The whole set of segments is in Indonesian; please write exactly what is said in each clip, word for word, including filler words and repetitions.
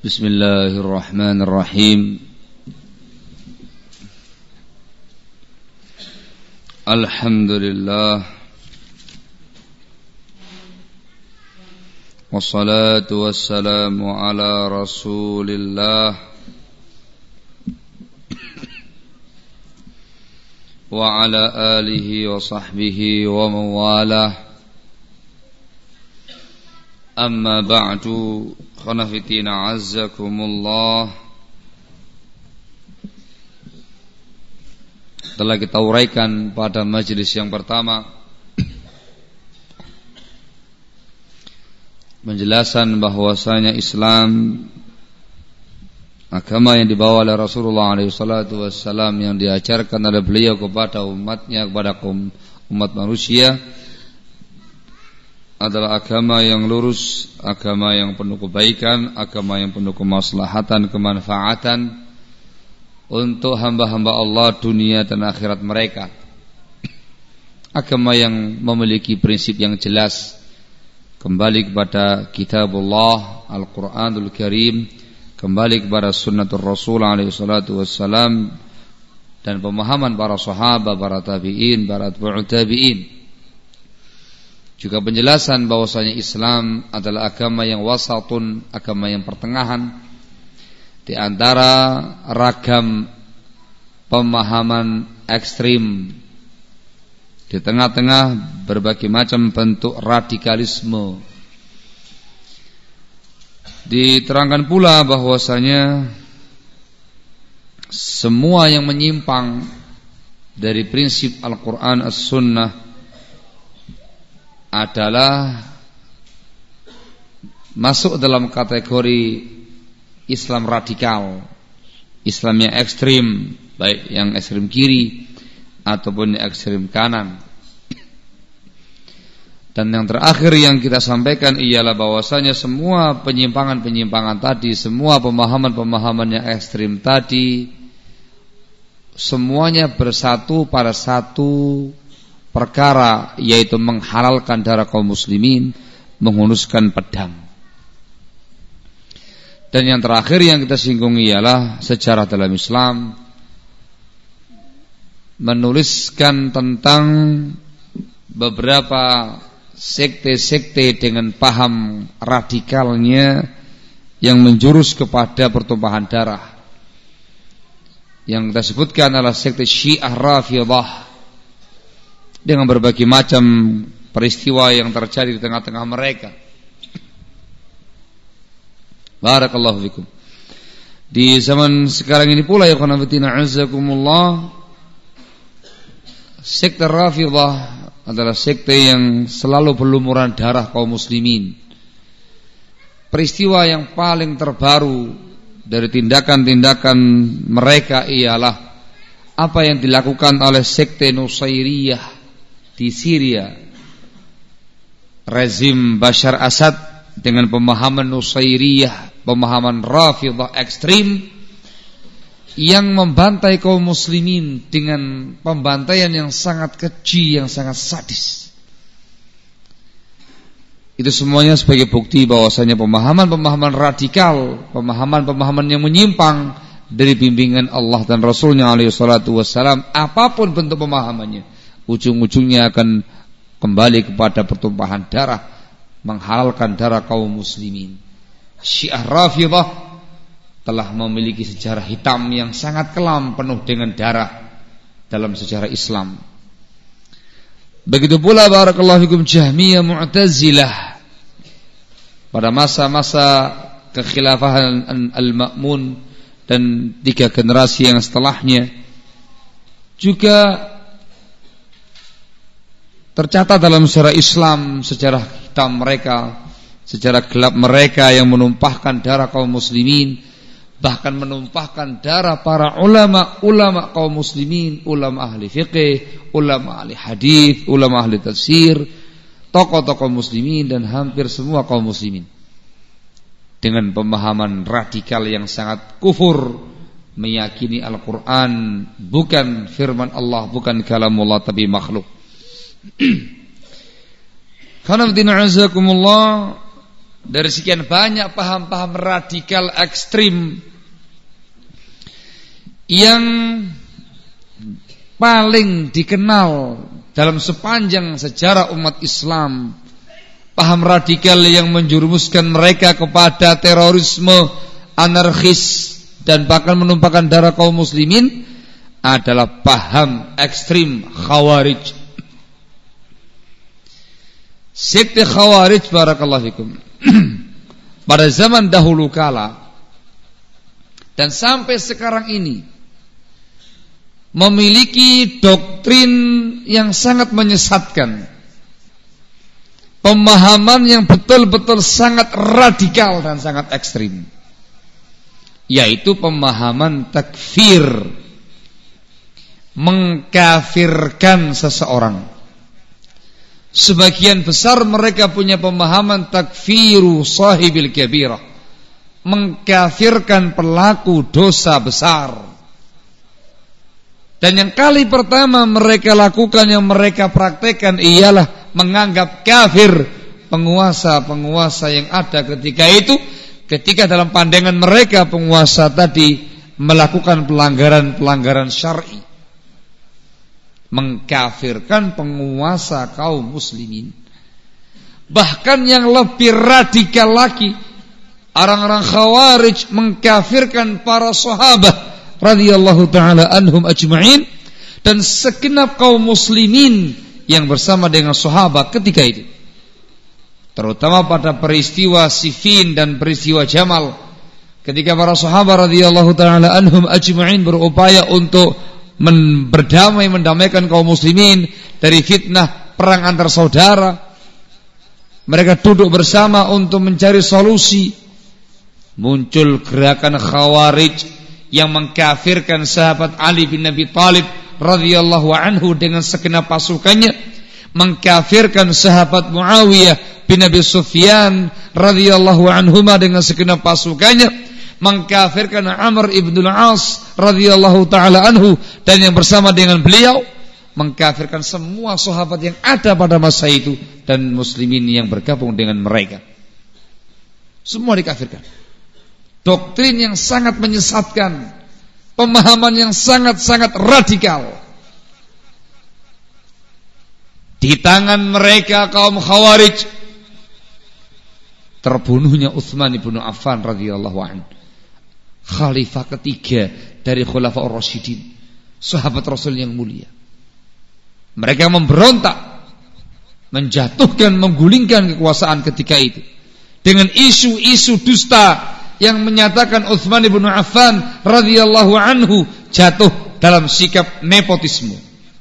Bismillahirrahmanirrahim. Alhamdulillah. Wassalatu wassalamu ala Rasulillah wa ala alihi wa sahbihi wa mawalah. Amma ba'du, khanafitina azzakumullah. Telah kita uraikan pada majelis yang pertama penjelasan bahwasanya Islam agama yang dibawa oleh Rasulullah alaihi salatu wassalam, yang diajarkan oleh beliau kepada umatnya, kepada kaum umat manusia, adalah agama yang lurus, agama yang penuh kebaikan, agama yang penuh kemaslahatan, kemanfaatan untuk hamba-hamba Allah dunia dan akhirat mereka. Agama yang memiliki prinsip yang jelas, kembali kepada kitabullah Al-Quranul Karim, kembali kepada sunnatul Rasul alaihi salatu wassalam, dan pemahaman para sahabat, para tabi'in, para tabi'ut tabi'in. Juga penjelasan bahwasanya Islam adalah agama yang wasatun, agama yang pertengahan di antara ragam pemahaman ekstrim, di tengah-tengah berbagai macam bentuk radikalisme. Diterangkan pula bahwasanya semua yang menyimpang dari prinsip Al-Quran As-Sunnah adalah masuk dalam kategori Islam radikal, Islam yang ekstrim, baik yang ekstrim kiri ataupun yang ekstrim kanan. Dan yang terakhir yang kita sampaikan ialah bahwasanya semua penyimpangan-penyimpangan tadi, semua pemahaman-pemahaman yang ekstrim tadi, semuanya bersatu pada satu perkara, yaitu menghalalkan darah kaum muslimin, menghunuskan pedang. Dan yang terakhir yang kita singgung ialah sejarah dalam Islam, menuliskan tentang beberapa sekte-sekte dengan paham radikalnya yang menjurus kepada pertumpahan darah. Yang kita sebutkan adalah sekte Syiah Rafidhah, dengan berbagai macam peristiwa yang terjadi di tengah-tengah mereka. Barakallahu fikum. Di zaman sekarang ini pula, ya khanafatina azakumullah, sekte Rafidhah adalah sekte yang selalu berlumuran darah kaum muslimin. Peristiwa yang paling terbaru dari tindakan-tindakan mereka ialah apa yang dilakukan oleh sekte Nusairiyah di Syria. Rezim Bashar Assad dengan pemahaman Nusairiyah, pemahaman Rafidhah ekstrim, yang membantai kaum muslimin dengan pembantaian yang sangat keji, yang sangat sadis. Itu semuanya sebagai bukti bahwasanya pemahaman-pemahaman radikal, pemahaman-pemahaman yang menyimpang dari bimbingan Allah dan Rasulnya alaihi salatu wassalam, apapun bentuk pemahamannya, ujung-ujungnya akan kembali kepada pertumpahan darah, menghalalkan darah kaum muslimin. Syiah Rafidhah telah memiliki sejarah hitam yang sangat kelam, penuh dengan darah dalam sejarah Islam. Begitu pula barakallahu fikum Jahmiyah Mu'tazilah pada masa-masa kekhilafahan Al-Ma'mun dan tiga generasi yang setelahnya juga tercatat dalam sejarah Islam, sejarah hitam mereka, sejarah gelap mereka yang menumpahkan darah kaum muslimin, bahkan menumpahkan darah para ulama-ulama kaum muslimin, ulama ahli fiqih, ulama ahli hadis, ulama ahli tafsir, tokoh-tokoh muslimin dan hampir semua kaum muslimin, dengan pemahaman radikal yang sangat kufur, meyakini Al-Quran bukan firman Allah, bukan kalamullah, tapi makhluk. Karena azakumullah, dari sekian banyak paham-paham radikal ekstrim yang paling dikenal dalam sepanjang sejarah umat Islam, paham radikal yang menjerumuskan mereka kepada terorisme, anarkis, dan bahkan menumpahkan darah kaum muslimin adalah paham ekstrim Khawarij. Sekte Khawarij, barakallahu fikum, pada zaman dahulu kala dan sampai sekarang ini memiliki doktrin yang sangat menyesatkan, pemahaman yang betul-betul sangat radikal dan sangat ekstrim, yaitu pemahaman takfir, mengkafirkan seseorang. Sebagian besar mereka punya pemahaman takfiru sahibil kabirah, mengkafirkan pelaku dosa besar. Dan yang kali pertama mereka lakukan, yang mereka praktekkan ialah menganggap kafir penguasa-penguasa yang ada ketika itu, ketika dalam pandangan mereka penguasa tadi melakukan pelanggaran-pelanggaran syar'i, mengkafirkan penguasa kaum muslimin. Bahkan yang lebih radikal lagi, orang-orang Khawarij mengkafirkan para sahabat radhiyallahu ta'ala anhum ajma'in dan segenap kaum muslimin yang bersama dengan sahabat ketika itu, terutama pada peristiwa Siffin dan peristiwa Jamal, ketika para sahabat radhiyallahu ta'ala anhum ajma'in berupaya untuk men- berdamai, mendamaikan kaum muslimin dari fitnah perang antar saudara. Mereka duduk bersama untuk mencari solusi. Muncul gerakan Khawarij yang mengkafirkan sahabat Ali bin Abi Thalib radhiyallahu anhu dengan segenap pasukannya, mengkafirkan sahabat Muawiyah bin Abi Sufyan radhiyallahu anhuma dengan segenap pasukannya, mengkafirkan Amr ibn al-As radhiyallahu taala anhu dan yang bersama dengan beliau, mengkafirkan semua sahabat yang ada pada masa itu dan muslimin yang bergabung dengan mereka. Semua dikafirkan. Doktrin yang sangat menyesatkan, pemahaman yang sangat-sangat radikal. Di tangan mereka kaum Khawarij terbunuhnya Utsman bin Affan radhiyallahu anhu, khalifah ketiga dari Khulafaur Rasyidin, sahabat Rasul yang mulia. Mereka memberontak, menjatuhkan, menggulingkan kekuasaan ketika itu dengan isu-isu dusta yang menyatakan Utsman bin Affan radhiyallahu anhu jatuh dalam sikap nepotisme.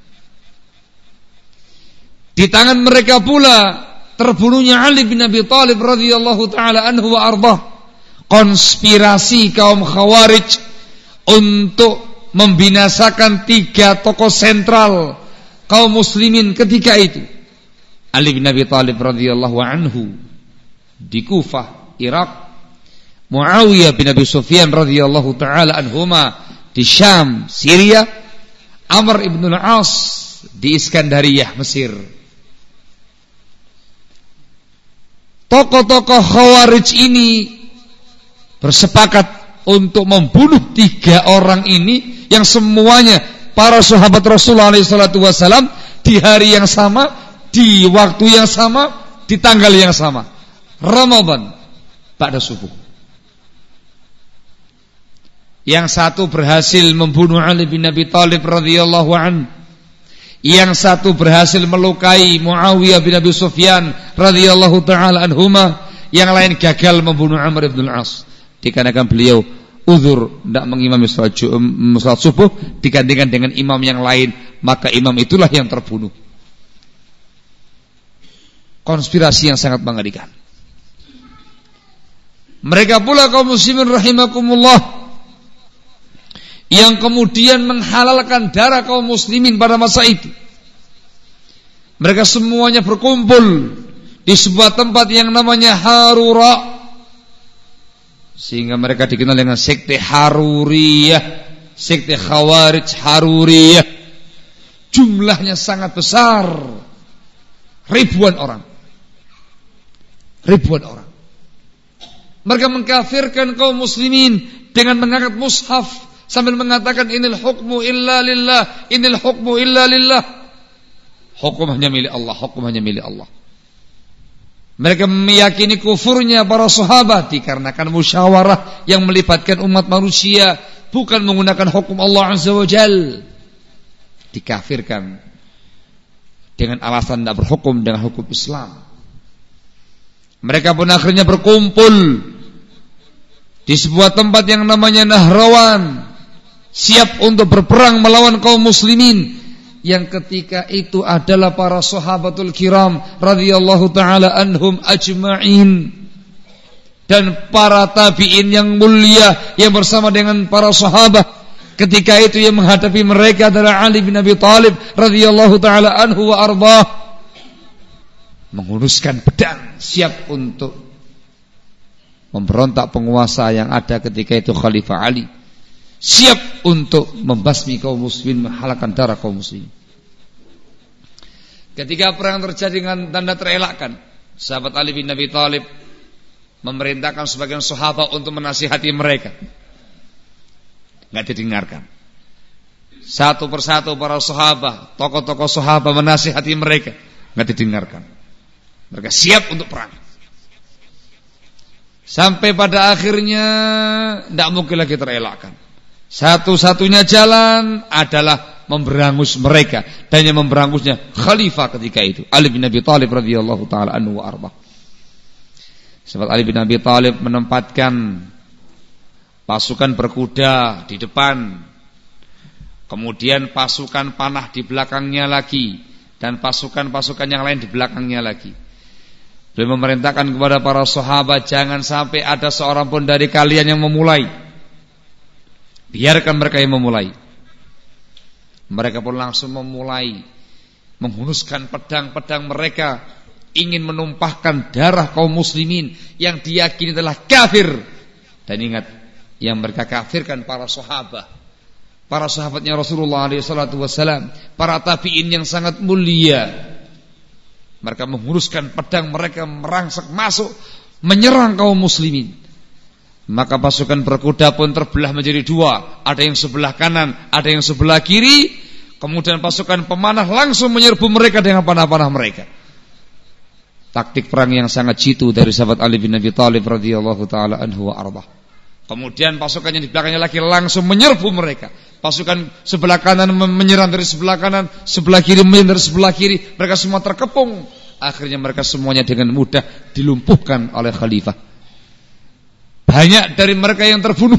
Di tangan mereka pula terbunuhnya Ali bin Abi Thalib radhiyallahu taala anhu wa ardhah. Konspirasi kaum Khawarij untuk membinasakan tiga tokoh sentral kaum muslimin ketika itu. Ali bin Abi Thalib radhiyallahu anhu di Kufah, Irak, Muawiyah bin Abi Sufyan radhiyallahu taala anhuma di Syam, Syria, Amr ibn al-As di Iskandariyah, Mesir. Tokoh-tokoh Khawarij ini bersepakat untuk membunuh tiga orang ini yang semuanya para sahabat Rasulullah alaihi salatu wasallam di hari yang sama, di waktu yang sama, di tanggal yang sama, Ramadan pada subuh. Yang satu berhasil membunuh Ali bin Abi Thalib radhiyallahu anhu, yang satu berhasil melukai Muawiyah bin Abi Sufyan radhiyallahu taala anhuma, yang lain gagal membunuh Amr ibn al-As. Dikarenakan beliau uzur tidak mengimami salat subuh digantikan dengan imam yang lain, maka imam itulah yang terbunuh. Konspirasi yang sangat mengerikan. Mereka pula kaum muslimin rahimakumullah yang kemudian menghalalkan darah kaum muslimin pada masa itu. Mereka semuanya berkumpul di sebuah tempat yang namanya Harura, sehingga mereka dikenal dengan sekte Haruriyah, sekte Khawarij Haruriyah. Jumlahnya sangat besar, ribuan orang, ribuan orang. Mereka mengkafirkan kaum muslimin dengan mengangkat mushaf sambil mengatakan inil hukmu illa lillah, inil hukmu illa lillah. Hukum hanya milik Allah, hukum hanya milik Allah. Mereka meyakini kufurnya para sahabat dikarenakan musyawarah yang melibatkan umat manusia, bukan menggunakan hukum Allah Azza wa Jal. Dikafirkan dengan alasan tidak berhukum dengan hukum Islam. Mereka pun akhirnya berkumpul di sebuah tempat yang namanya Nahrawan, siap untuk berperang melawan kaum muslimin, yang ketika itu adalah para sahabatul kiram radhiyallahu taala anhum ajma'in, dan para tabi'in yang mulia yang bersama dengan para sahabat. Ketika itu yang menghadapi mereka adalah Ali bin Abi Thalib radhiyallahu taala anhu wa ardhah, menghunuskan pedang siap untuk memberontak penguasa yang ada ketika itu Khalifah Ali, siap untuk membasmi kaum muslimin, menghalalkan darah kaum muslimin. Ketika perang terjadi dengan tanda terelakkan, sahabat Ali bin Abi Thalib memerintahkan sebagian sahabat untuk menasihati mereka. Enggak didengarkan. Satu persatu para sahabat, tokoh-tokoh sahabat menasihati mereka, enggak didengarkan. Mereka siap untuk perang. Sampai pada akhirnya tidak mungkin lagi terelakkan. Satu-satunya jalan adalah memberangus mereka, dan yang memberangusnya khalifah ketika itu Ali bin Abi Thalib radhiyallahu taala anhu wa arba. Sebab Ali bin Abi Thalib menempatkan pasukan berkuda di depan, kemudian pasukan panah di belakangnya lagi, dan pasukan-pasukan yang lain di belakangnya lagi. Beliau memerintahkan kepada para sahabat, jangan sampai ada seorang pun dari kalian yang memulai. Biarkan mereka yang memulai. Mereka pun langsung memulai menghunuskan pedang-pedang mereka, ingin menumpahkan darah kaum muslimin yang diyakini telah kafir. Dan ingat, yang mereka kafirkan para sahabat, para sahabatnya Rasulullah alaihi salatu wassalam, para tabi'in yang sangat mulia. Mereka menghunuskan pedang mereka, merangsek masuk menyerang kaum muslimin. Maka pasukan berkuda pun terbelah menjadi dua, ada yang sebelah kanan, ada yang sebelah kiri. Kemudian pasukan pemanah langsung menyerbu mereka dengan panah-panah mereka. Taktik perang yang sangat jitu dari sahabat Ali bin Abi Thalib radhiyallahu taala anhu wa arba. Kemudian pasukan yang di belakangnya lagi langsung menyerbu mereka. Pasukan sebelah kanan menyerang dari sebelah kanan, sebelah kiri menyerang dari sebelah kiri. Mereka semua terkepung. Akhirnya mereka semuanya dengan mudah dilumpuhkan oleh khalifah. Banyak dari mereka yang terbunuh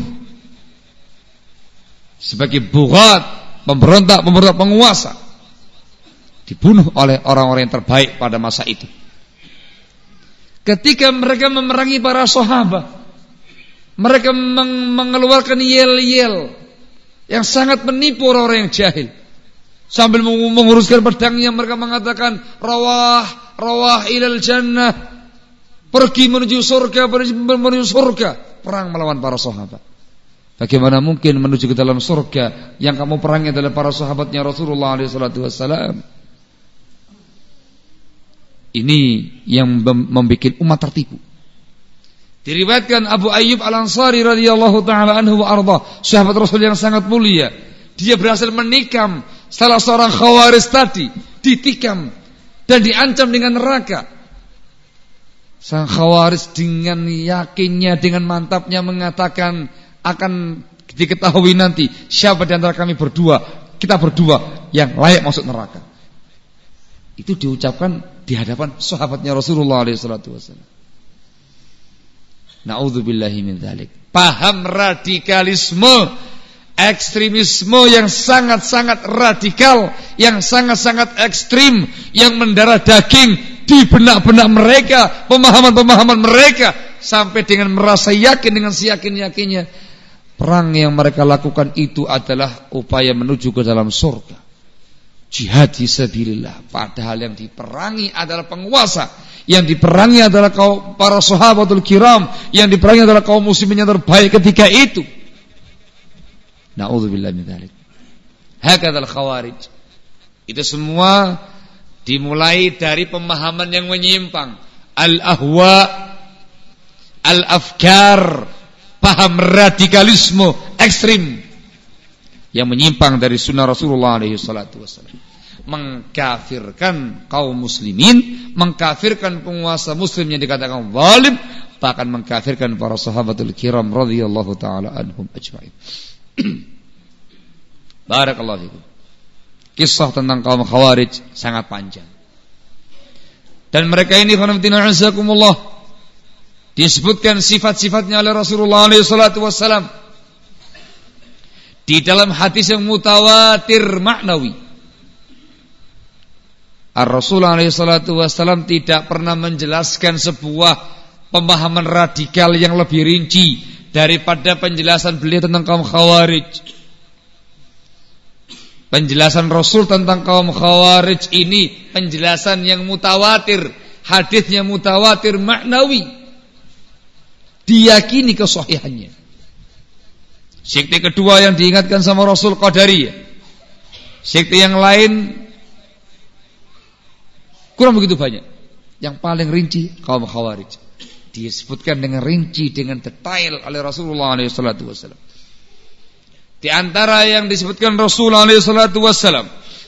sebagai bughat, pemberontak-pemberontak penguasa, dibunuh oleh orang-orang yang terbaik pada masa itu. Ketika mereka memerangi para sahabat, mereka meng- mengeluarkan yel-yel yang sangat menipu orang-orang yang jahil. Sambil menguruskan pedangnya, mereka mengatakan rawah, rawah ilal jannah, pergi menuju surga, menuju surga. Perang melawan para sahabat. Bagaimana mungkin menuju ke dalam surga yang kamu perangi adalah para sahabatnya Rasulullah alaihi salatu wassalam? Ini yang membuat umat tertipu. Diriwayatkan Abu Ayyub Al-Ansari radhiyallahu taala anhu wa arda, sahabat Rasul yang sangat mulia. Dia berhasil menikam salah seorang khawarij tadi, ditikam dan diancam dengan neraka. Sang khawarij dengan yakinnya, dengan mantapnya mengatakan, akan diketahui nanti siapa di antara kami berdua, kita berdua yang layak masuk neraka. Itu diucapkan di hadapan sahabatnya Rasulullah alaihi salatu wasallam. Na'udzubillahi min dzalik. Paham radikalisme, ekstremisme yang sangat-sangat radikal, yang sangat-sangat ekstrim, yang mendarah daging di benak-benak mereka, pemahaman-pemahaman mereka, sampai dengan merasa yakin dengan seyakin-yakinnya perang yang mereka lakukan itu adalah upaya menuju ke dalam surga, jihad fisabilillah. Padahal yang diperangi adalah penguasa, yang diperangi adalah kaum para sahabatul kiram, yang diperangi adalah kaum muslimin yang terbaik ketika itu. Na'udzubillah min dzalik. Hakadzal khawarij. Itu semua dimulai dari pemahaman yang menyimpang, al-ahwa, al-afkar, paham radikalisme ekstrim yang menyimpang dari sunnah Rasulullah alaihi salatu wasallam, mengkafirkan kaum muslimin, mengkafirkan penguasa muslim yang dikatakan zalim, bahkan mengkafirkan para sahabatul kiram radhiyallahu taala anhum ajma'in. Barakallahu fikum. Kisah tentang kaum Khawarij sangat panjang. Dan mereka ini khonamtina azakumullah, disebutkan sifat-sifatnya oleh Rasulullah alaihi salatu wassalam di dalam hadis yang mutawatir maknawi. Ar-Rasul alaihi salatu wassalam tidak pernah menjelaskan sebuah pemahaman radikal yang lebih rinci daripada penjelasan beliau tentang kaum Khawarij. Penjelasan Rasul tentang kaum Khawarij ini penjelasan yang mutawatir, hadisnya mutawatir maknawi, diyakini kesahihannya. Sekte kedua yang diingatkan sama Rasul Qadariyah. Sekte yang lain kurang begitu banyak. Yang paling rinci kaum Khawarij, disebutkan dengan rinci, dengan detail oleh Rasulullah alaihi salatu wasallam. Di antara yang disebutkan Rasulullah alaihi salatu wasallam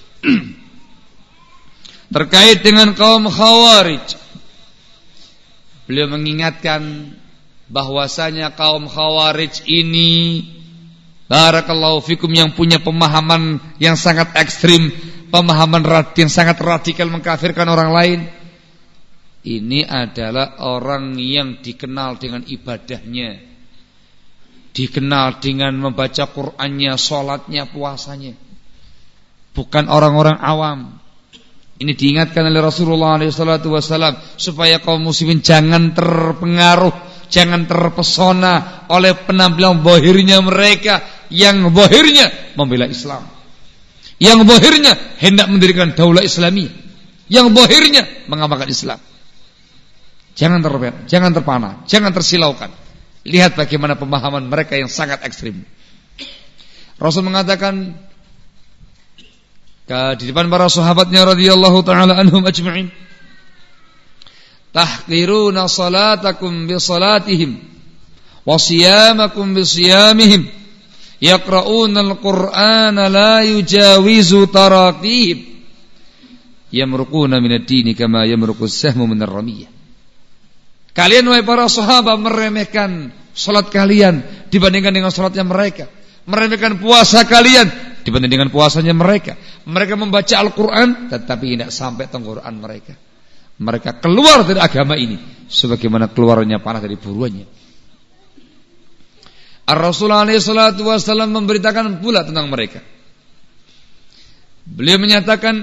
terkait dengan kaum Khawarij, beliau mengingatkan bahwasanya kaum Khawarij ini, barakallahu fikum, yang punya pemahaman yang sangat ekstrim, pemahaman yang sangat radikal, mengkafirkan orang lain. Ini adalah orang yang dikenal dengan ibadahnya, dikenal dengan membaca Qur'annya, sholatnya, puasanya. Bukan orang-orang awam. Ini diingatkan oleh Rasulullah alaihi salatu wasallam supaya kaum muslimin jangan terpengaruh, jangan terpesona oleh penampilan bohirnya mereka, yang bohirnya membela Islam, yang bohirnya hendak mendirikan daulah Islamiyah, yang bohirnya mengamalkan Islam. Jangan ter, jangan terpana, jangan tersilaukan. Lihat bagaimana pemahaman mereka yang sangat ekstrim. Rasul mengatakan di depan para sahabatnya radhiyallahu taala anhum ajma'in, tahqiruna salatakum bi salatihim wa siyamakum bi siyamihim, yaqra'una al-Qur'ana la yujawizu taraqihim, yamruquna min ad-dini kama yamruqu as-sahmu min ar-ramiyah. Kalian wahai para sahabat meremehkan salat kalian dibandingkan dengan salatnya mereka, meremehkan puasa kalian dibanding dengan puasanya mereka. Mereka membaca Al-Quran tetapi tidak sampai tenggorokan mereka. Mereka keluar dari agama ini sebagaimana keluarnya panah dari buruannya. Ar-Rasulullah alaihi salatu wasallam memberitakan pula tentang mereka. Beliau menyatakan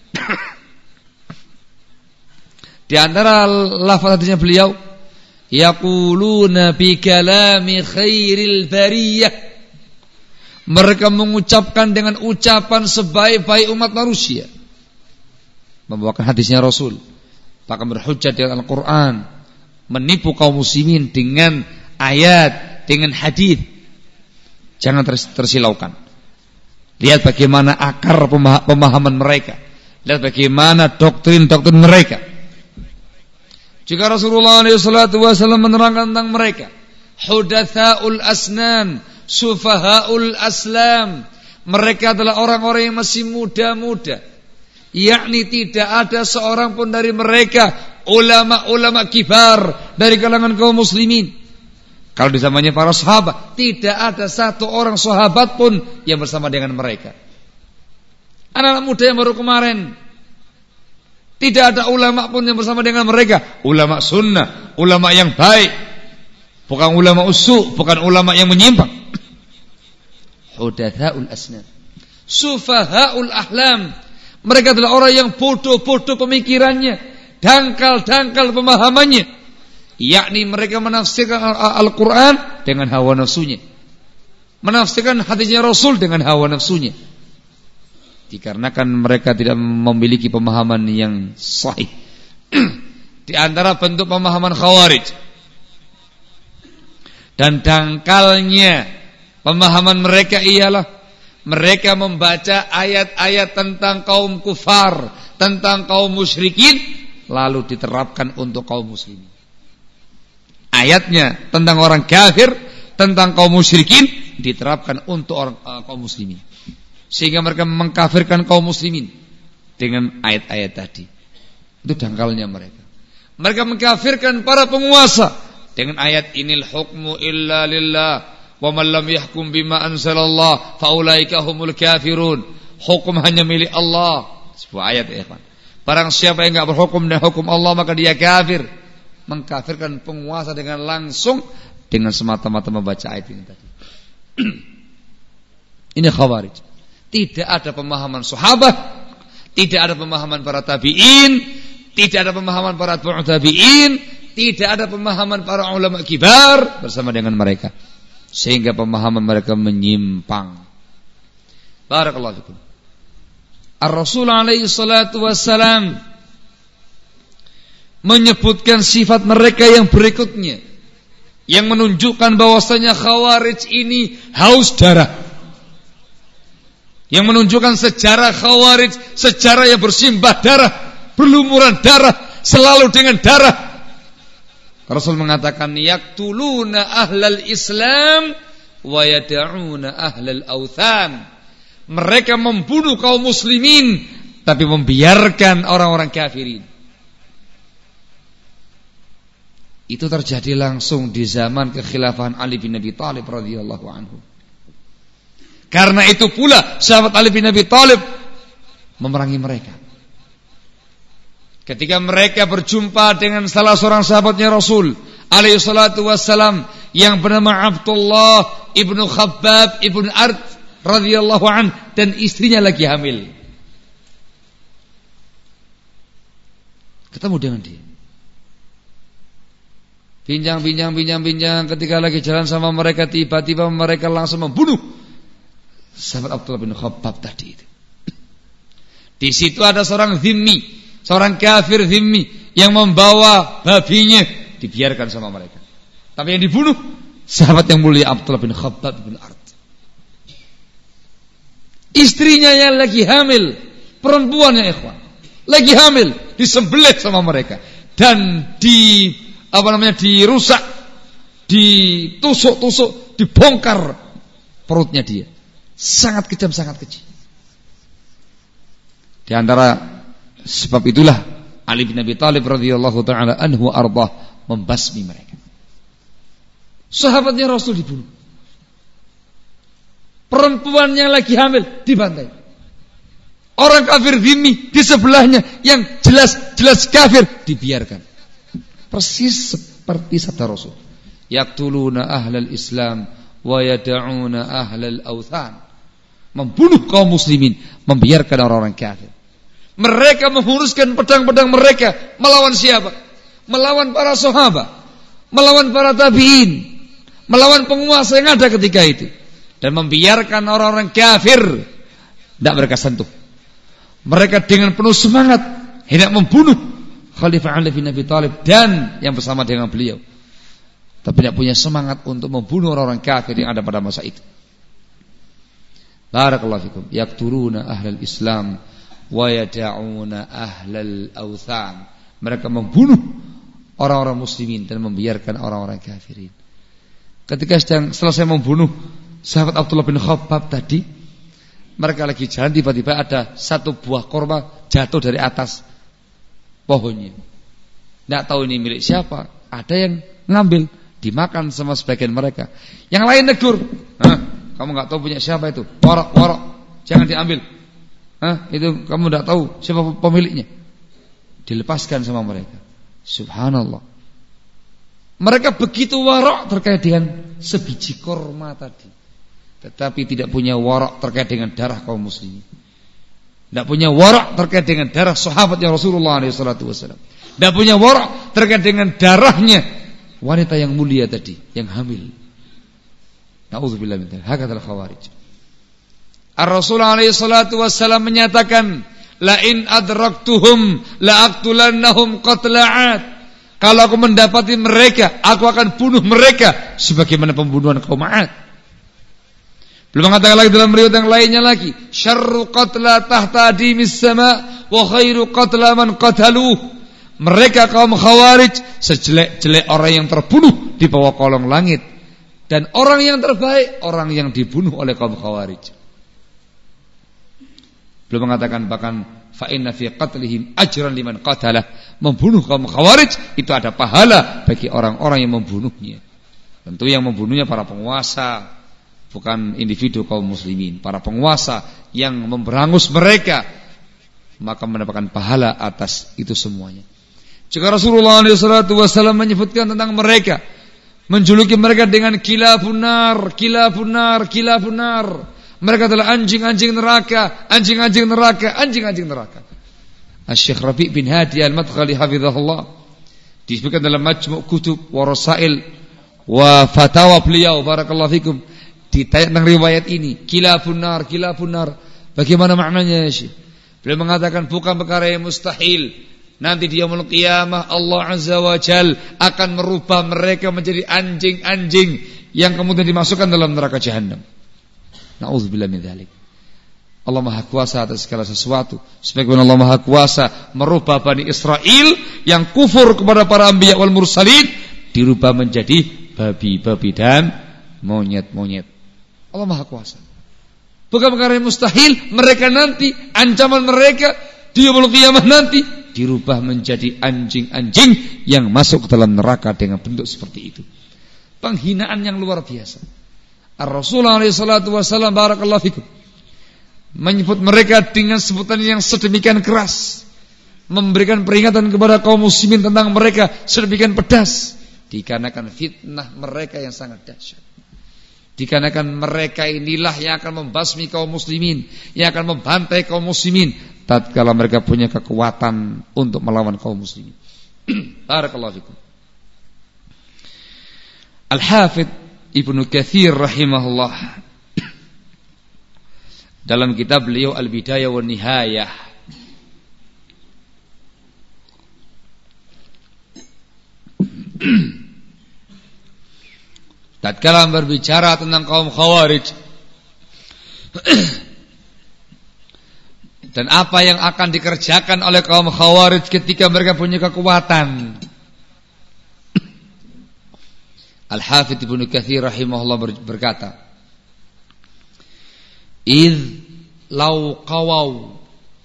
di antara lafaz hadisnya beliau, yaquluna bi kalami khairil bariyah, mereka mengucapkan dengan ucapan sebaik-baik umat manusia, membawakan hadisnya Rasul, bahkan berhujjah dengan Al-Quran, menipu kaum muslimin dengan ayat, dengan hadis. Jangan tersilaukan. Lihat bagaimana akar pemahaman mereka, lihat bagaimana doktrin-doktrin mereka. Jika Rasulullah alaihi salatu wasallam menerangkan tentang mereka, hudatsaul asnan, sufahaul aslam, mereka adalah orang-orang yang masih muda-muda, yakni tidak ada seorang pun dari mereka ulama-ulama kibar dari kalangan kaum muslimin. Kalau di zamannya para sahabat, tidak ada satu orang sahabat pun yang bersama dengan mereka. Anak-anak muda yang baru kemarin, tidak ada ulama pun yang bersama dengan mereka. Ulama sunnah, ulama yang baik, bukan ulama usu', bukan ulama yang menyimpang. Hudatsaul asnan, sufahaul ahlam, mereka adalah orang yang bodoh-bodoh pemikirannya, dangkal-dangkal pemahamannya, yakni mereka menafsirkan Al-Quran dengan hawa nafsunya, menafsirkan hadisnya Rasul dengan hawa nafsunya, dikarenakan mereka tidak memiliki pemahaman yang sahih. Di antara bentuk pemahaman Khawarij dan dangkalnya pemahaman mereka ialah mereka membaca ayat-ayat tentang kaum kufar, tentang kaum musyrikin, lalu diterapkan untuk kaum muslimin. ayatnya tentang orang kafir, tentang kaum musyrikin diterapkan untuk orang uh, kaum muslimin. Sehingga mereka mengkafirkan kaum muslimin dengan ayat-ayat tadi. Itu dangkalnya mereka. Mereka mengkafirkan para penguasa dengan ayat inil hukmu illa lillah wa man lam yahkum bima anzalallah faulaika humul kafirun. Hukum hanya milik Allah. Sebuah ayat ya kan. Barang siapa yang enggak berhukum dengan hukum Allah maka dia kafir. Mengkafirkan penguasa dengan langsung dengan semata-mata membaca ayat ini tadi. Ini khawarij. Tidak ada pemahaman sahabat, tidak ada pemahaman para tabi'in, tidak ada pemahaman para tabi'in, tidak ada pemahaman para ulama kibar bersama dengan mereka. Sehingga pemahaman mereka menyimpang. Barakallahu fikum. Ar-Rasul alaihi salatu wassalam menyebutkan sifat mereka yang berikutnya, yang menunjukkan bahwasanya khawarij ini haus darah, yang menunjukkan sejarah khawarij, sejarah yang bersimbah darah, berlumuran darah, selalu dengan darah. Rasul mengatakan yaktuluna ahlal Islam wa yad'una ahlal authan. Mereka membunuh kaum muslimin tapi membiarkan orang-orang kafirin. Itu terjadi langsung di zaman kekhilafahan Ali bin Abi Thalib radhiyallahu anhu. Karena itu pula sahabat Ali bin Abi Thalib memerangi mereka. Ketika mereka berjumpa dengan salah seorang sahabatnya Rasul alaihi salatu wassalam yang bernama Abdullah ibnu Khabbab ibnu Ard radhiyallahu an, dan istrinya lagi hamil. Ketemu dengan dia. Bincang, bincang, bincang, bincang. Ketika lagi jalan sama mereka, tiba-tiba mereka langsung membunuh sahabat Abdullah bin Khabbab tadi itu. Di situ ada seorang zimmi, seorang kafir zimmi yang membawa babinya, dibiarkan sama mereka. Tapi yang dibunuh sahabat yang mulia Abdullah bin Khabbab bin Ard. Istrinya yang lagi hamil, perempuannya ikhwan, lagi hamil, disembelih sama mereka dan di apa namanya dirusak, ditusuk-tusuk, dibongkar perutnya dia. Sangat kejam, sangat keji. Di antara sebab itulah Ali bin Abi Thalib radhiyallahu taala anhu arbah membasmi mereka. Sahabatnya Rasul dibunuh. Perempuan yang lagi hamil dibantai. Orang kafir zimmi di sebelahnya yang jelas-jelas kafir dibiarkan. Persis seperti sabda Rasul. Yaqtuluna ahlal Islam wa yad'una ahlal authan. Membunuh kaum muslimin, membiarkan orang-orang kafir. Mereka menghunuskan pedang-pedang mereka melawan siapa? Melawan para sahabat, melawan para tabi'in, melawan penguasa yang ada ketika itu, dan membiarkan orang-orang kafir tidak mereka sentuh. Mereka dengan penuh semangat hendak membunuh Khalifah Ali bin Abi Thalib dan yang bersama dengan beliau, tapi tidak punya semangat untuk membunuh orang-orang kafir yang ada pada masa itu. Barakallahu fikum. Yaqtuluna ahlal Islam wa yad'una ahlal authan. Mereka membunuh orang-orang muslimin dan membiarkan orang-orang kafirin. Ketika sedang selesai membunuh sahabat Abdullah bin Khabbab tadi, mereka lagi jalan, tiba-tiba ada satu buah korma jatuh dari atas pohonnya. Tidak tahu ini milik siapa. Ada yang ngambil, dimakan sama sebagian mereka. Yang lain negur, hah, kamu nggak tahu punya siapa itu? Warok, warok, jangan diambil. Hah, itu kamu tidak tahu siapa pemiliknya. Dilepaskan sama mereka. Subhanallah. Mereka begitu warok terkait dengan sebiji korma tadi, tetapi tidak punya warok terkait dengan darah kaum muslimin. Tidak punya warok terkait dengan darah sahabatnya Rasulullah shallallahu alaihi wasallam. Tidak punya warok terkait dengan darahnya wanita yang mulia tadi, yang hamil. Na'udzubillah min dzalik. Hakadzal khawarij. Ar-Rasul alaihi salatu wasallam menyatakan, la in adraktuhum la aqtulannahum qatla'at. Kalau aku mendapati mereka, aku akan bunuh mereka sebagaimana pembunuhan kaum 'Ad. Belum mengatakan lagi dalam riwayat yang lainnya lagi, syarru qatla tahta adimis sama wa khairu qatla man qataluh. Mereka kaum Khawarij sejelek-jelek orang yang terbunuh di bawah kolong langit, dan orang yang terbaik orang yang dibunuh oleh kaum Khawarij. Beliau mengatakan bahkan fa inna fi qatlihim ajran liman qatalah, membunuh kaum Khawarij itu ada pahala bagi orang-orang yang membunuhnya. Tentu yang membunuhnya para penguasa, bukan individu kaum muslimin. Para penguasa yang memberangus mereka, maka mendapatkan pahala atas itu semuanya. Jika Rasulullah shallallahu alaihi wasallam menyebutkan tentang mereka, menjuluki mereka dengan kilabun nar, kilabun nar, kilabun nar, mereka adalah anjing-anjing neraka, anjing-anjing neraka, anjing-anjing neraka. Asy-Syaikh Rabi' bin Hadi Al-Madkhali hafizahullah disebutkan dalam Majmu' Kutub wa Rasail wa Fatawa beliau, barakallahu fikum, ditanya tentang riwayat ini, kilabun nar, kilabun nar. Bagaimana maknanya, Syekh? Beliau mengatakan bukan perkara yang mustahil. Nanti di yaumul qiyamah Allah Azza wa Jal akan merubah mereka menjadi anjing-anjing yang kemudian dimasukkan dalam neraka Jahannam. Na'udzubillah min dzalik. Allah Maha Kuasa atas segala sesuatu. Sebagaimana Allah Maha Kuasa merubah Bani Israel yang kufur kepada para anbiya wal mursalin, dirubah menjadi babi-babi dan monyet-monyet. Allah Maha Kuasa. Bukan perkara yang mustahil mereka nanti, ancaman mereka di yaumul qiyamah nanti dirubah menjadi anjing-anjing yang masuk ke dalam neraka dengan bentuk seperti itu. Penghinaan yang luar biasa. Ar-Rasulullah alaihi salatu wasallam barakallahu fikum menyebut mereka dengan sebutan yang sedemikian keras, memberikan peringatan kepada kaum muslimin tentang mereka sedemikian pedas, dikarenakan fitnah mereka yang sangat dahsyat. Dikarenakan mereka inilah yang akan membasmi kaum muslimin, yang akan membantai kaum muslimin tatkala mereka punya kekuatan untuk melawan kaum muslimin. Barakallahu fikum. Al-Hafidz Ibnu Katsir rahimahullah dalam kitab beliau Al-Bidayah wan Nihayah tatkala berbicara tentang kaum Khawarij dan apa yang akan dikerjakan oleh kaum Khawarij ketika mereka punya kekuatan, Al-Hafidz Ibnu Katsir rahimahullah berkata, "Idz law qawaw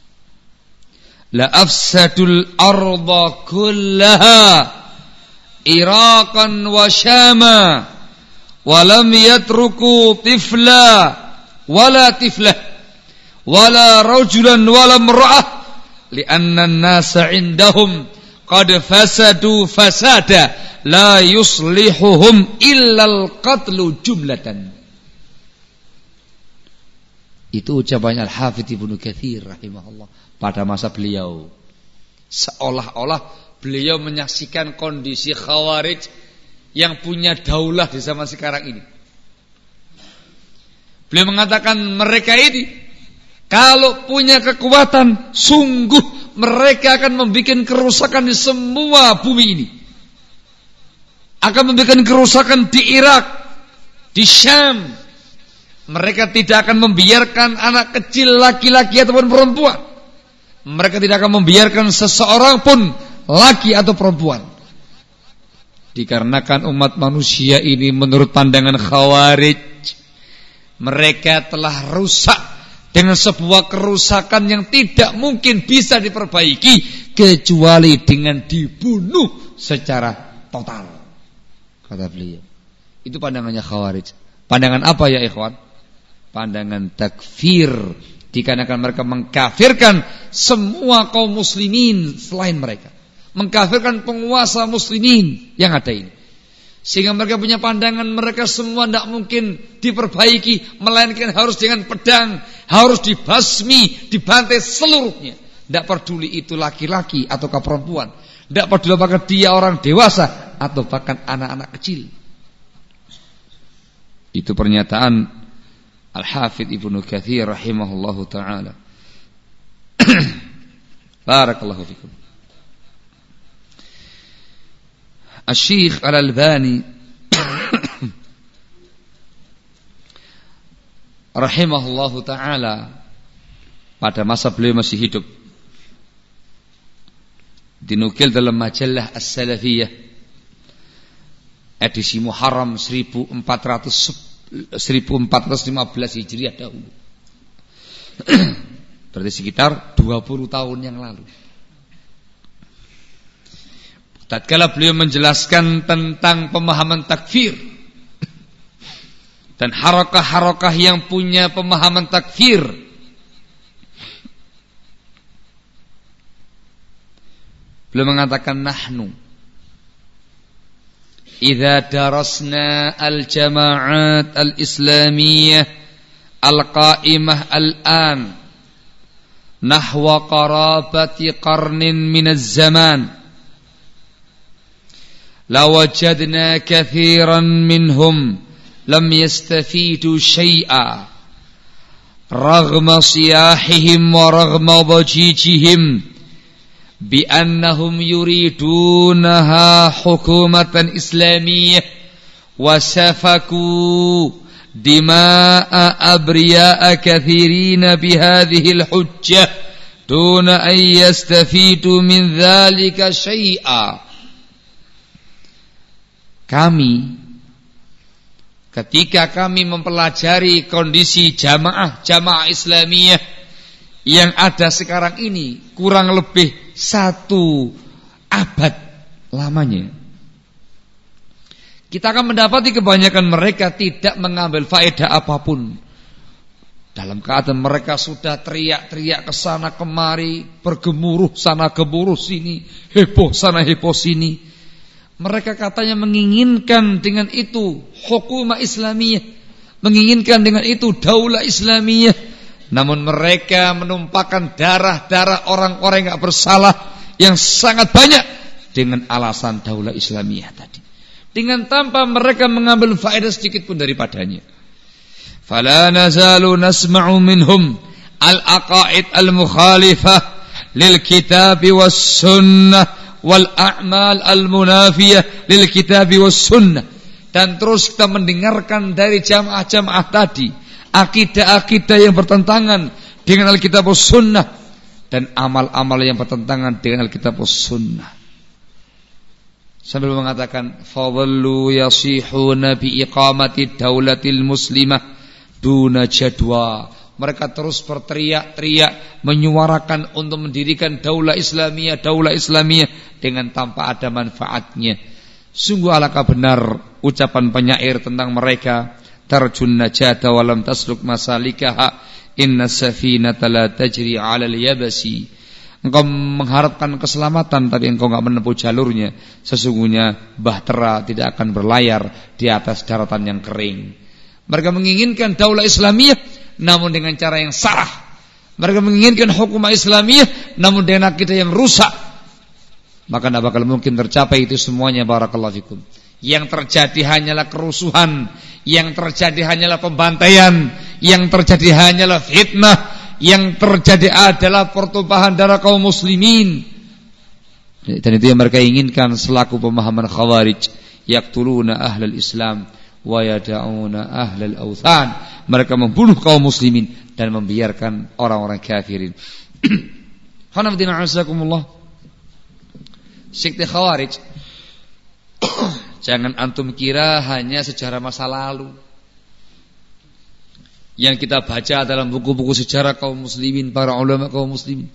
la afsadul arda kullaha Iraqan wa Syama wa lam yatruku tifla wala tiflah wala rajulan wala imra'ah li'anna an-nasa 'indahum qad fasadu fasada la yuslihuhum illal qatlu jumlatan." Itu ucapannya Al-Hafidz Ibnu Katsir rahimahullah pada masa beliau. Seolah-olah beliau menyaksikan kondisi Khawarij yang punya daulah di zaman sekarang ini. Beliau mengatakan mereka ini kalau punya kekuatan, sungguh mereka akan membuat kerusakan di semua bumi ini. Akan membuat kerusakan di Irak, di Syam. Mereka tidak akan membiarkan anak kecil laki-laki ataupun perempuan. Mereka tidak akan membiarkan seseorang pun laki atau perempuan. Dikarenakan umat manusia ini menurut pandangan Khawarij, mereka telah rusak dengan sebuah kerusakan yang tidak mungkin bisa diperbaiki kecuali dengan dibunuh secara total, kata beliau. Itu pandangannya Khawarij. Pandangan apa ya ikhwan? Pandangan takfir, dikarenakan mereka mengkafirkan semua kaum muslimin selain mereka, mengkafirkan penguasa muslimin yang ada ini, sehingga mereka punya pandangan mereka semua tidak mungkin diperbaiki, melainkan harus dengan pedang, harus dibasmi, dibantai seluruhnya. Tidak peduli itu laki-laki ataukah perempuan, tidak peduli apakah dia orang dewasa atau bahkan anak-anak kecil. Itu pernyataan Al-Hafidz Ibnu Katsir rahimahullahu ta'ala. Barakallahu fikum. Asy-Syaikh Al-Albani rahimahullahu ta'ala pada masa beliau masih hidup, dinukil dalam majalah As-Salafiyah edisi Muharram seribu empat ratus lima belas Hijriah dahulu. Berarti sekitar dua puluh tahun yang lalu. Tatkala beliau menjelaskan tentang pemahaman takfir dan harakah-harakah yang punya pemahaman takfir, beliau mengatakan nahnu idza darasna al-jama'at al-islamiyah al-qa'imah al-an nahwa qarabati qarnin min az-zaman lawajadna kathiran minhum lam yastafidu syai'a raghma siyahihim wa raghma dajijihim bi'annahum yuridunaha hukumatan islamiyah wa safaku dima'a abriya'a kathirina bihadhihi al-hujjah duna an yastafidu min dhalika syai'a. Kami ketika kami mempelajari kondisi jamaah-jamaah Islamiyah yang ada sekarang ini kurang lebih satu abad lamanya, kita akan mendapati kebanyakan mereka tidak mengambil faedah apapun. Dalam keadaan mereka sudah teriak-teriak ke sana kemari, bergemuruh sana gemuruh sini, heboh sana heboh sini. Mereka katanya menginginkan dengan itu hukumah Islamiyah, menginginkan dengan itu daulah Islamiyah. Namun mereka menumpahkan darah-darah orang-orang yang tidak bersalah yang sangat banyak dengan alasan daulah Islamiyah tadi, dengan tanpa mereka mengambil faedah sedikit pun daripadanya. Fala nazalu nasma'u minhum al-aqaid al-mukhalifah lil kitab was sunnah wal a'mal al-munafiyah lil kitab was sunnah. Dan terus kita mendengarkan dari jamaah-jamaah tadi akidah-akidah yang bertentangan dengan Alkitab was sunnah dan amal-amal yang bertentangan dengan Alkitab was sunnah. Sambil mengatakan fadhallu yasihuna bi iqamati daulatil muslimah duna jadwa. Mereka terus berteriak-teriak menyuarakan untuk mendirikan daulah Islamiyah, daulah Islamiyah dengan tanpa ada manfaatnya. Sungguh alangkah benar ucapan penyair tentang mereka, tarjun najata walam tasluk masalikaha inna safinata la tajri 'alal yabasi. Engkau mengharapkan keselamatan tapi engkau enggak menempuh jalurnya. Sesungguhnya bahtera tidak akan berlayar di atas daratan yang kering. Mereka menginginkan daulah Islamiyah namun dengan cara yang salah. Mereka menginginkan hukumah Islamiyah namun dengan akidah yang rusak. Maka tidak bakal mungkin tercapai itu semuanya. Barakallahu fikum. Yang terjadi hanyalah kerusuhan, yang terjadi hanyalah pembantaian, yang terjadi hanyalah fitnah, yang terjadi adalah pertumpahan darah kaum muslimin. Dan itu yang mereka inginkan selaku pemahaman Khawarij, yaqtuluna ahlal Islam wa yada'una ahlal awthan. Mereka membunuh kaum muslimin dan membiarkan orang-orang kafirin. Hanafdina azakumullah. Sekte Khawarij, jangan antum kira hanya sejarah masa lalu yang kita baca dalam buku-buku sejarah kaum muslimin, para ulama kaum muslimin.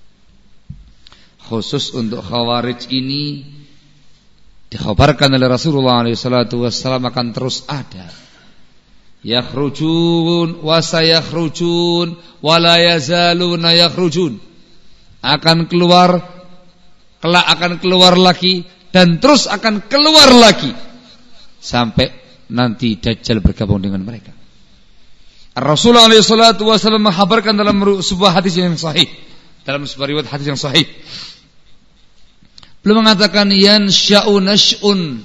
Khusus untuk Khawarij ini dikhabarkan oleh Rasulullah shallallahu alaihi wasallam akan terus ada. Yakhrujun wa sayakhrujun wa la yazaluna yakhrujun. Akan keluar, kelak akan keluar lagi dan terus akan keluar lagi sampai nanti Dajjal bergabung dengan mereka. Rasulullah shallallahu alaihi wasallam menghabarkan dalam sebuah hadis yang sahih, dalam sebuah riwayat hadis yang sahih, beliau mengatakan yansha'u nash'un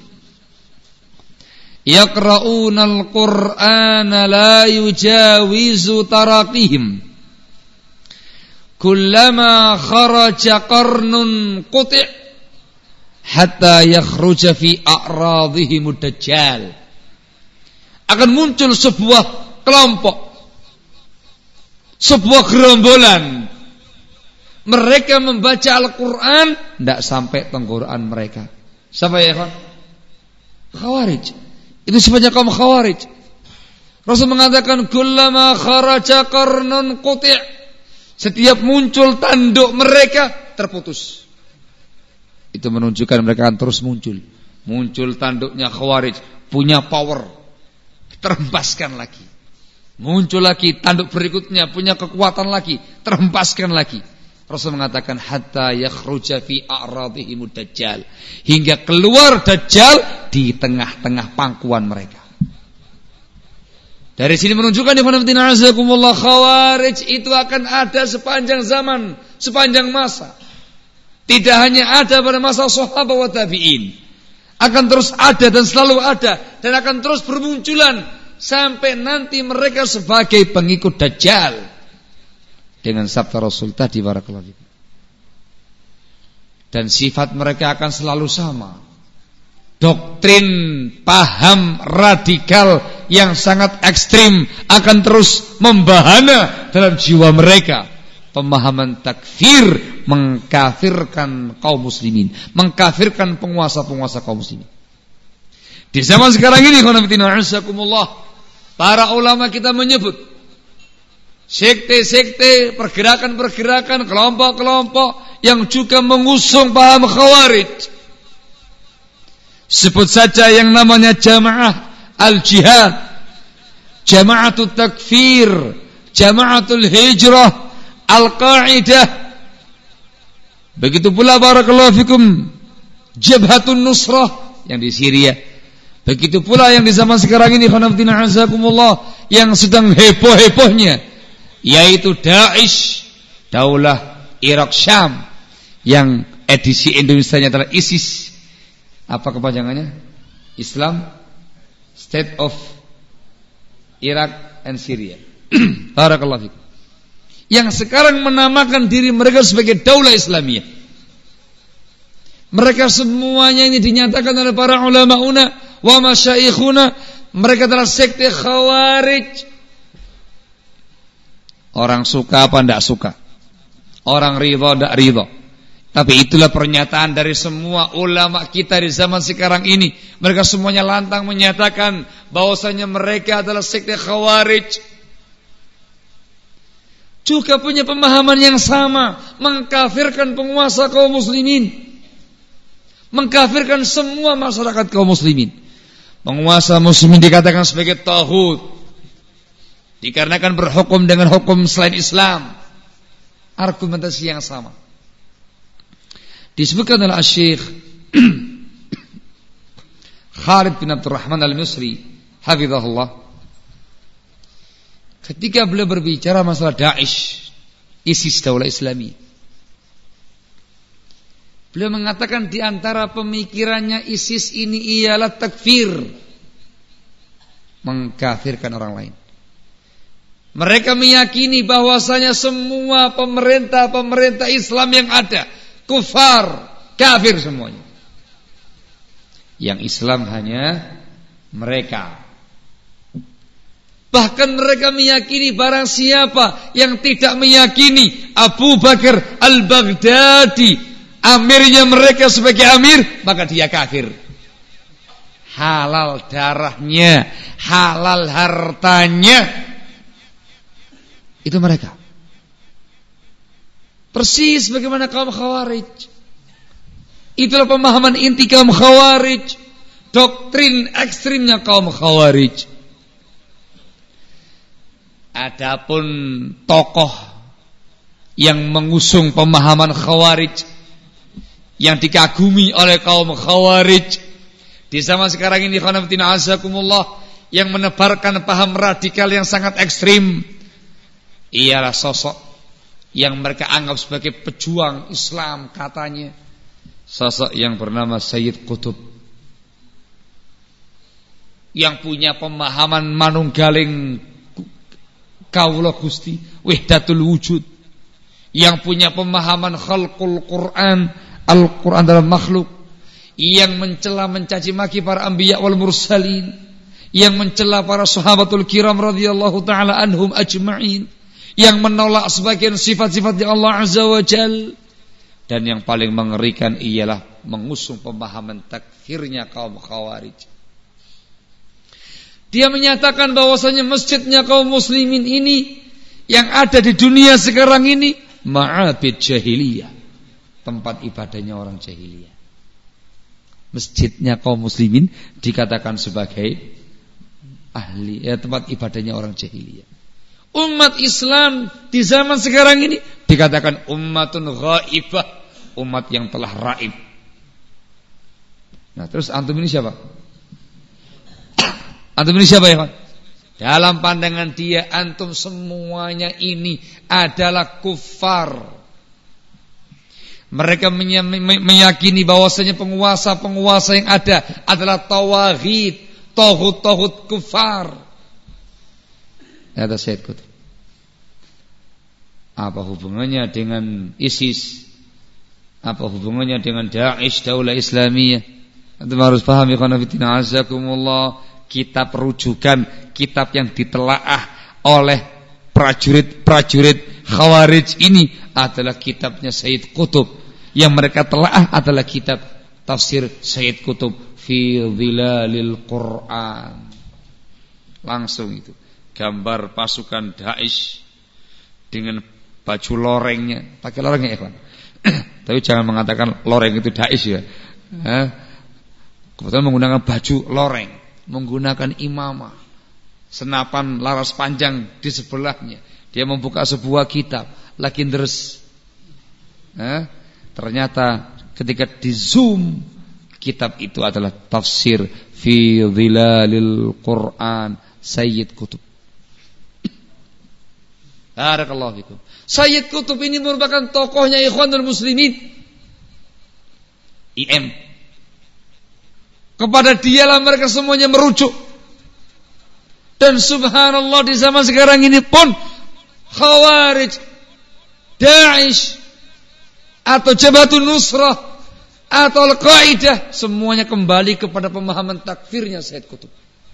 yaqra'unal qur'ana la yujawizu taraqihim kullama kharaja qarnun quti' hatta yakhruja fi a'radihim ad-dajjal. Akan muncul sebuah kelompok, sebuah gerombolan Mereka membaca Al-Quran tidak sampai tenggorokan mereka. Siapa ya kawan? Khawarij. Itu sifatnya kaum Khawarij. Rasul mengatakan kullama kharaja qarnun quti'. Setiap muncul tanduk mereka terputus. Itu menunjukkan mereka akan terus muncul. Muncul tanduknya Khawarij, punya power, terhempaskan lagi. Muncul lagi tanduk berikutnya, punya kekuatan lagi, terhempaskan lagi. Rasul mengatakan hatta yakhruja fi a'radihimud dajjal, hingga keluar Dajjal di tengah-tengah pangkuan mereka. Dari sini menunjukkan ikhwanallahi Khawarij itu akan ada sepanjang zaman, sepanjang masa. Tidak hanya ada pada masa sahabat wa tabi'in, akan terus ada dan selalu ada, dan akan terus bermunculan sampai nanti mereka sebagai pengikut Dajjal. Dengan sabda Rasul tadi barakallahu fikum. Dan sifat mereka akan selalu sama. Doktrin, paham radikal yang sangat ekstrim akan terus membahana dalam jiwa mereka. Pemahaman takfir, mengkafirkan kaum muslimin, mengkafirkan penguasa-penguasa kaum muslimin. Di zaman sekarang ini, para ulama kita menyebut sekte-sekte, pergerakan-pergerakan, kelompok-kelompok yang juga mengusung paham Khawarij. Sebut saja yang namanya Jamaah Al-Jihad, Jamaatul Takfir, Jamaatul Hijrah, Al-Qa'idah. Begitu pula barakallahu fikum Jabhatun Nusrah yang di Syria. Begitu pula yang di zaman sekarang ini khonaftina azakumullah yang sedang heboh-hebohnya, yaitu Daesh, Daulah Irak Syam, yang edisi Indonesianya adalah ISIS. Apa kepanjangannya? Islam State of Iraq and Syria. Barakallahu fikum. Yang sekarang menamakan diri mereka sebagai Daulah Islamiyah. Mereka semuanya ini dinyatakan oleh para ulama-una wa masyaikhuna, mereka adalah sekte Khawarij. Orang suka apa tidak suka, orang ridha tidak ridha, tapi itulah pernyataan dari semua ulama kita di zaman sekarang ini. Mereka semuanya lantang menyatakan bahwasanya mereka adalah sekte Khawarij. Juga punya pemahaman yang sama, mengkafirkan penguasa kaum muslimin, mengkafirkan semua masyarakat kaum muslimin. Penguasa muslimin dikatakan sebagai taghut, dikarenakan berhukum dengan hukum selain Islam. Argumentasi yang sama disebutkan oleh Syekh Khalid bin Abdurrahman Al-Misri hafizahullah, ketika beliau berbicara masalah Daesh, ISIS, Daulah Islami. Beliau mengatakan di antara pemikirannya ISIS ini ialah takfir, mengkafirkan orang lain. Mereka meyakini bahwasanya semua pemerintah-pemerintah Islam yang ada kufar, kafir semuanya. Yang Islam hanya mereka. Bahkan mereka meyakini barang siapa yang tidak meyakini Abu Bakar Al-Baghdadi, amirnya mereka sebagai amir, maka dia kafir. Halal darahnya, halal hartanya. Itu mereka. Persis bagaimana kaum Khawarij. Itulah pemahaman inti kaum Khawarij, doktrin ekstrimnya kaum Khawarij. Adapun tokoh yang mengusung pemahaman Khawarij, yang dikagumi oleh kaum Khawarij di zaman sekarang ini, khonaftina azakumullah, yang menebarkan paham radikal yang sangat ekstrim, ialah sosok yang mereka anggap sebagai pejuang Islam katanya, sosok yang bernama Sayyid Qutb, yang punya pemahaman manunggaling kaula Gusti, wahdatul wujud, yang punya pemahaman khalqul Quran, Al-Quran dalam makhluk, yang mencela mencaci maki para anbiya wal mursalin, yang mencela para sahabatul kiram radhiyallahu taala anhum ajma'in, yang menolak sebagian sifat-sifatnya Allah Azza wa Jalla. Dan yang paling mengerikan ialah mengusung pemahaman takfirnya kaum Khawarij. Dia menyatakan bahwasanya masjidnya kaum muslimin ini yang ada di dunia sekarang ini ma'abid jahiliyah, tempat ibadahnya orang jahiliyah. Masjidnya kaum muslimin dikatakan sebagai ahli ya, tempat ibadahnya orang jahiliyah. Umat Islam di zaman sekarang ini dikatakan ummatun ghaibah, umat yang telah raib. Nah, terus antum ini siapa? Antum ini siapa ya, Pak? Dalam pandangan dia, antum semuanya ini adalah kufar. Mereka meyakini bahwasanya penguasa-penguasa yang ada adalah tawagid, tohut-tohut kufar. Kata Syed Qutb. Apa hubungannya dengan ISIS? Apa hubungannya dengan Daesh, Daulah Islamiyah? Antum harus paham ya khana fitina azakumullah, kitab rujukan, kitab yang ditelaah oleh prajurit-prajurit Khawarij ini adalah kitabnya Syed Qutb. Yang mereka telaah adalah kitab tafsir Syed Qutb fi Dhilalil Quran. Langsung itu gambar pasukan Daesh dengan baju lorengnya, pakai lorengnya ya kawan. Tapi jangan mengatakan loreng itu Daesh ya. Kebetulan menggunakan baju loreng, menggunakan imamah, senapan laras panjang di sebelahnya. Dia membuka sebuah kitab, lagi deres. Eh, ternyata ketika di zoom, kitab itu adalah tafsir fi Dhilalil Quran Syed Qutb. Barakallahu fikum. Syed Qutb ini merupakan tokohnya Ikhwanul Muslimin, I M. Kepada dialah mereka semuanya merujuk. Dan subhanallah di zaman sekarang ini pun Khawarij, Daesh atau Jabhatun Nusrah atau Al-Qaeda semuanya kembali kepada pemahaman takfirnya Syed Qutb.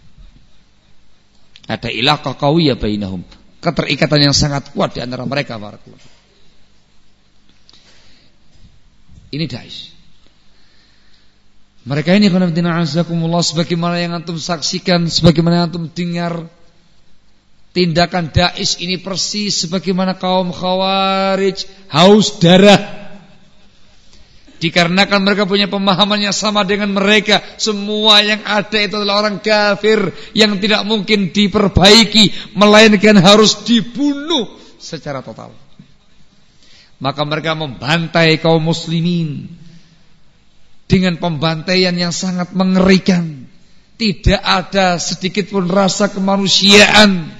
Ada ilaqah qawiyah bainahum, keterikatan yang sangat kuat di antara mereka. Barakallahu. Ini Daesh. Mereka ini khonafidina azakumullah, sebagaimana yang antum saksikan, sebagaimana yang antum dengar, tindakan Daesh ini persis sebagaimana kaum Khawarij haus darah. Dikarenakan mereka punya pemahaman yang sama dengan mereka, semua yang ada itu adalah orang kafir yang tidak mungkin diperbaiki, melainkan harus dibunuh secara total. Maka mereka membantai kaum muslimin dengan pembantaian yang sangat mengerikan. Tidak ada sedikit pun rasa kemanusiaan,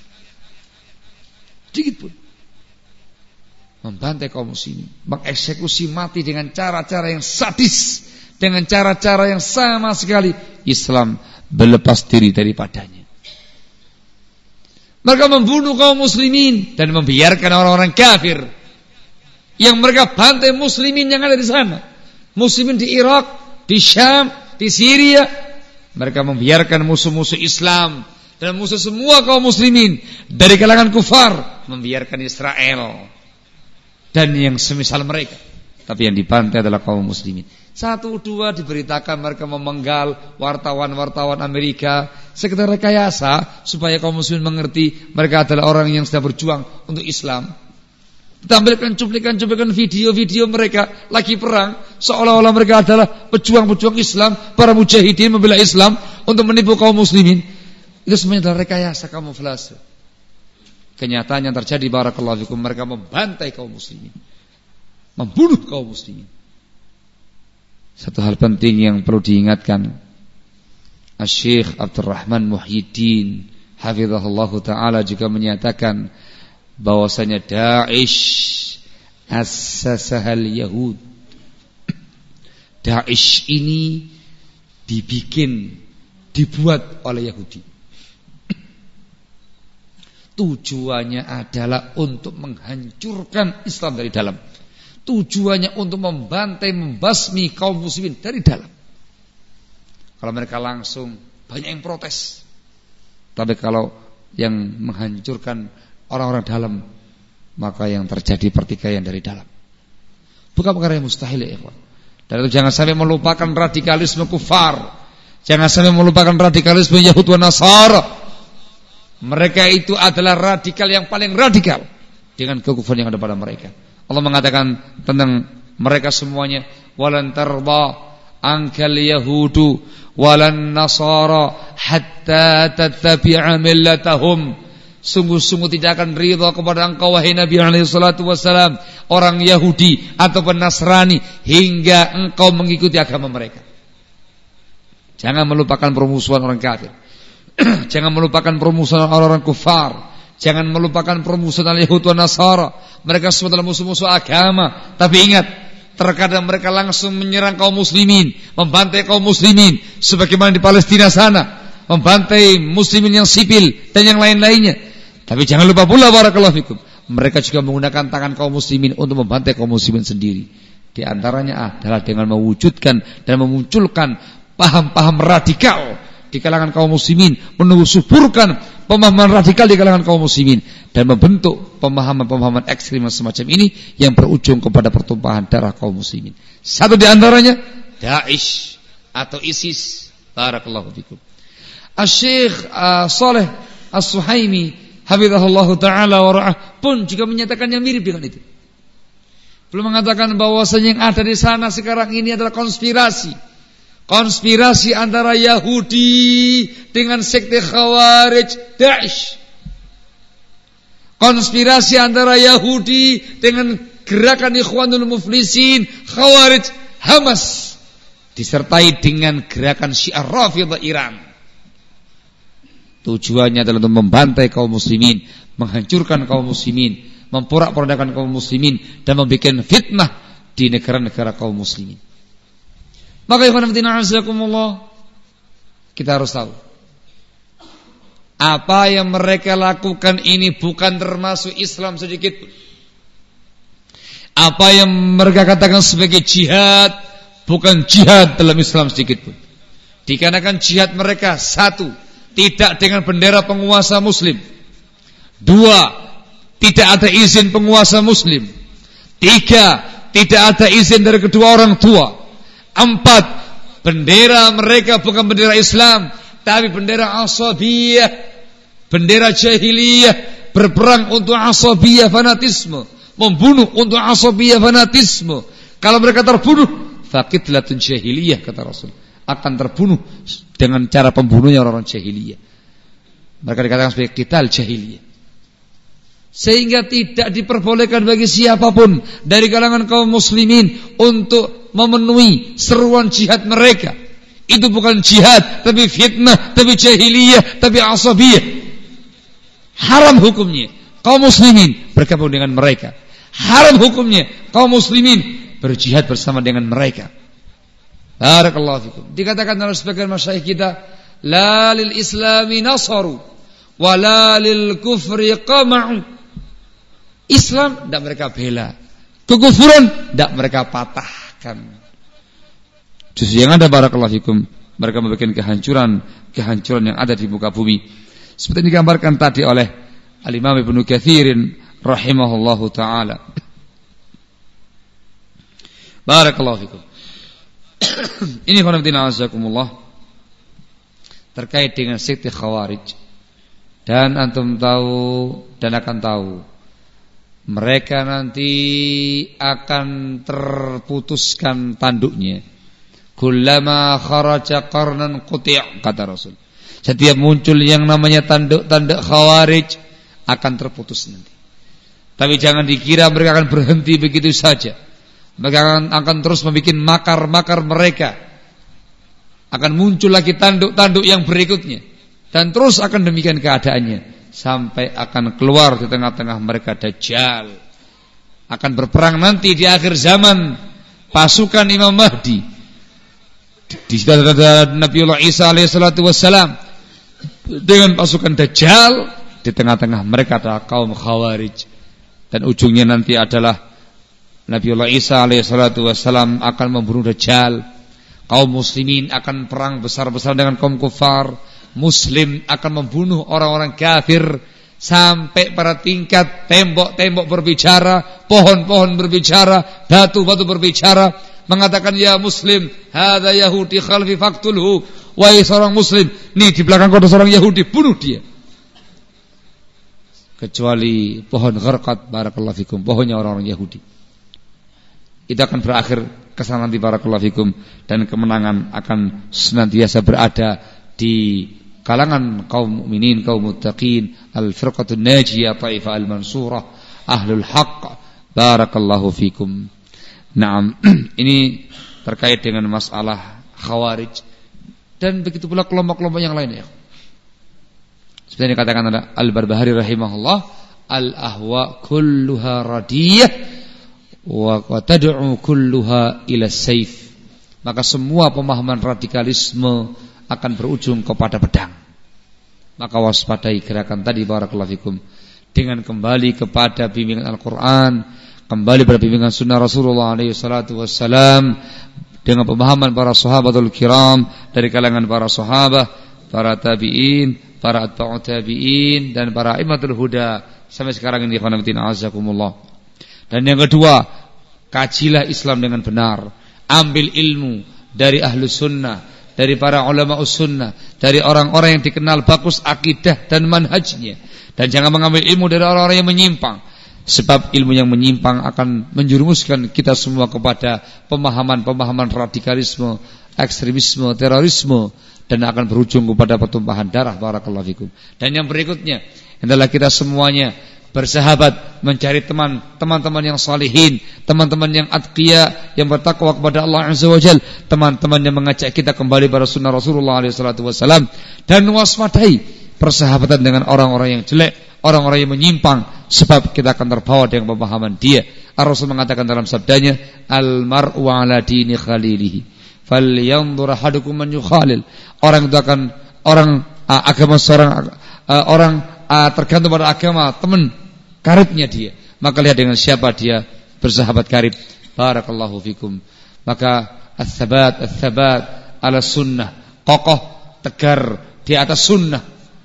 sedikit pun. Membantai kaum muslimin, mengeksekusi mati dengan cara-cara yang sadis, dengan cara-cara yang sama sekali Islam berlepas diri daripadanya. Mereka membunuh kaum muslimin dan membiarkan orang-orang kafir yang mereka bantai muslimin yang ada di sana. Muslimin di Irak, di Syam, di Syria, mereka membiarkan musuh-musuh Islam dan musuh semua kaum muslimin dari kalangan kufar membiarkan Israel dan yang semisal mereka. Tapi yang dibantai adalah kaum muslimin. Satu dua diberitakan mereka memenggal wartawan-wartawan Amerika sekedar rekayasa supaya kaum muslimin mengerti mereka adalah orang yang sedang berjuang untuk Islam. Tampilkan cuplikan-cuplikan video-video mereka lagi perang, seolah-olah mereka adalah pejuang-pejuang Islam, para mujahidin membela Islam untuk menipu kaum muslimin. Itu semuanya adalah rekayasa kamuflase. Kenyataan yang terjadi, barakallahu fikum, mereka membantai kaum muslimin, membunuh kaum muslimin. Satu hal penting yang perlu diingatkan, Asy-Syaikh Abdurrahman Muhyiddin hafizahullahu taala juga menyatakan bahwasanya Daesh assasahal Yahud. Daesh ini dibikin, dibuat oleh Yahudi. Tujuannya adalah untuk menghancurkan Islam dari dalam. Tujuannya untuk membantai, membasmi kaum muslimin dari dalam. Kalau mereka langsung, banyak yang protes. Tapi kalau yang menghancurkan orang-orang dalam, maka yang terjadi pertikaian dari dalam. Bukan perkara yang mustahil ya ikhwan. Dan itu jangan sampai melupakan radikalisme kufar. Jangan sampai melupakan radikalisme Yahud wa Nasara. Mereka itu adalah radikal yang paling radikal dengan kekufuran yang ada pada mereka. Allah mengatakan tentang mereka semuanya, walan tarda ankal yahudu walan nasara hatta tattabi'a millatahum. Sungguh-sungguh tidak akan ridha kepada engkau wahai Nabi alaihi salatu wasalam, orang Yahudi ataupun Nasrani, hingga engkau mengikuti agama mereka. Jangan melupakan permusuhan orang kafir. Jangan melupakan permusuhan orang-orang kufar. Jangan melupakan permusuhan al-Yahud wa Nasara. Mereka semua adalah musuh-musuh agama. Tapi ingat, terkadang mereka langsung menyerang kaum muslimin, membantai kaum muslimin, sebagaimana di Palestina sana, membantai muslimin yang sipil dan yang lain-lainnya. Tapi jangan lupa pula barakallahu fikum, mereka juga menggunakan tangan kaum muslimin untuk membantai kaum muslimin sendiri. Di antaranya adalah dengan mewujudkan dan memunculkan paham-paham radikal di kalangan kaum muslimin, menusuburkan pemahaman radikal di kalangan kaum muslimin, dan membentuk pemahaman-pemahaman ekstrim semacam ini yang berujung kepada pertumpahan darah kaum muslimin. Satu di antaranya Daesh atau ISIS. Barakallahu fikum. Asy-Syaikh uh, Shalih As-Suhaimi hafizahullahu taala wa ra'ah pun juga menyatakan yang mirip dengan itu. Belum mengatakan bahwasanya yang ada di sana sekarang ini adalah konspirasi. Konspirasi antara Yahudi dengan sekte Khawarij Daesh. Konspirasi antara Yahudi dengan gerakan Ikhwanul Muflisin Khawarij Hamas, disertai dengan gerakan Syiah Rafidhah Iran. Tujuannya adalah untuk membantai kaum muslimin, menghancurkan kaum muslimin, memporak-porandakan kaum muslimin, dan membuat fitnah di negara-negara kaum muslimin. Maka ikhwan fillah azakumullah, kita harus tahu apa yang mereka lakukan ini bukan termasuk Islam sedikit pun. Apa yang mereka katakan sebagai jihad bukan jihad dalam Islam sedikit pun. Dikarenakan jihad mereka, satu, tidak dengan bendera penguasa muslim. Dua, tidak ada izin penguasa muslim. Tiga, tidak ada izin dari kedua orang tua. Empat, bendera mereka bukan bendera Islam, tapi bendera asabiyah, bendera jahiliyah, berperang untuk asabiyah fanatisme, membunuh untuk asabiyah fanatisme. Kalau mereka terbunuh, faqitlatun jahiliyah, kata Rasul, akan terbunuh dengan cara pembunuhnya orang-orang jahiliyah. Mereka dikatakan sebagai qital jahiliyah. Sehingga tidak diperbolehkan bagi siapapun dari kalangan kaum muslimin untuk memenuhi seruan jihad mereka. Itu bukan jihad, tapi fitnah, tapi jahiliyah, tapi asabiyah. Haram hukumnya kaum muslimin bergabung dengan mereka. Haram hukumnya kaum muslimin berjihad bersama dengan mereka. Barakallahu fikum. Dikatakan oleh sebagian masyayikh kita, la lil islami nasaru wa la lil kufri qama'u. Islam tidak mereka bela, kekufuran tidak mereka patahkan. Justru yang ada barakallahu fikum, mereka membuat kehancuran, kehancuran yang ada di muka bumi. Seperti yang digambarkan tadi oleh Al-Imam Ibnu Katsirin rahimahullahu taala. Barakallahu fikum. Ini khonaftina azakumullah terkait dengan sekte Khawarij. Dan antum tahu dan akan tahu, mereka nanti akan terputuskan tanduknya. Kullama kharaja qarnan quti', kata Rasul. Setiap muncul yang namanya tanduk-tanduk Khawarij akan terputus nanti. Tapi jangan dikira mereka akan berhenti begitu saja. Mereka akan, akan terus membuat makar-makar mereka. Akan muncul lagi tanduk-tanduk yang berikutnya. Dan terus akan demikian keadaannya, sampai akan keluar di tengah-tengah mereka Dajjal. Akan berperang nanti di akhir zaman pasukan Imam Mahdi. Di situ ada Nabiullah Isa alaihissalatu wassalam dengan pasukan Dajjal. Di tengah-tengah mereka adalah kaum Khawarij. Dan ujungnya nanti adalah Nabiullah Isa alaihissalatu wassalam akan membunuh Dajjal. Kaum muslimin akan perang besar-besar dengan kaum kufar. Muslim akan membunuh orang-orang kafir sampai pada tingkat tembok-tembok berbicara, pohon-pohon berbicara, batu-batu berbicara, mengatakan ya muslim, hadza yahudi khalfi faqtulhu. Wahai seorang muslim, nih di belakang kau ada seorang Yahudi, bunuh dia. Kecuali pohon gharqad, barakallahu fikum, pohonnya orang-orang Yahudi. Itu akan berakhir kesana nanti, barakallahu fikum, dan kemenangan akan senantiasa berada di kalangan kaum mukminin, kaum muttaqin, al-firqatun najiyah, taifah al-mansurah, ahlul haqq. Barakallahu fikum. Naam, ini terkait dengan masalah khawarij dan begitu pula kelompok-kelompok yang lain ya. Seperti yang dikatakan ada Al-Barbahari rahimahullah, al-ahwa kulluha radiyah wa tad'u kulluha ila saif. Maka semua pemahaman radikalisme akan berujung kepada pedang. Maka waspadai gerakan tadi, barakallahu fikum, dengan kembali kepada bimbingan Al-Qur'an, kembali pada bimbingan sunnah Rasulullah alaihi salatu wassalam, dengan pemahaman para sahabatul kiram dari kalangan para sahabat, para tabi'in, para atba'ut tabi'in, dan para imamatul huda sampai sekarang ini. Azakumullah. Dan yang kedua, kajilah Islam dengan benar, ambil ilmu dari ahlu sunnah, dari para ulama sunnah, dari orang-orang yang dikenal bagus akidah dan manhajnya, dan jangan mengambil ilmu dari orang-orang yang menyimpang, sebab ilmu yang menyimpang akan menjerumuskan kita semua kepada pemahaman-pemahaman radikalisme, ekstremisme, terorisme, dan akan berujung kepada pertumpahan darah. Barakallahu fikum. Dan yang berikutnya adalah kita semuanya bersahabat, mencari teman, teman-teman yang salihin, teman-teman yang atqiya, yang bertakwa kepada Allah Azza wa Jalla, teman-teman yang mengajak kita kembali pada sunnah Rasulullah alaihi salatu wasallam, dan waspadai persahabatan dengan orang-orang yang jelek, orang-orang yang menyimpang, sebab kita akan terbawa dengan pemahaman dia. Ar-Rasul mengatakan dalam sabdanya, al-mar'u ala dini khalilihi falyanzur ahadukum man yukhalil. Orang itu akan orang uh, agama seorang uh, orang uh, tergantung pada agama teman karibnya dia. Maka lihat dengan siapa dia bersahabat karib. Barakallahu fikum. Maka ats-tsabat ats-tsabat ala sunnah, kokoh tegar di atas sunnah,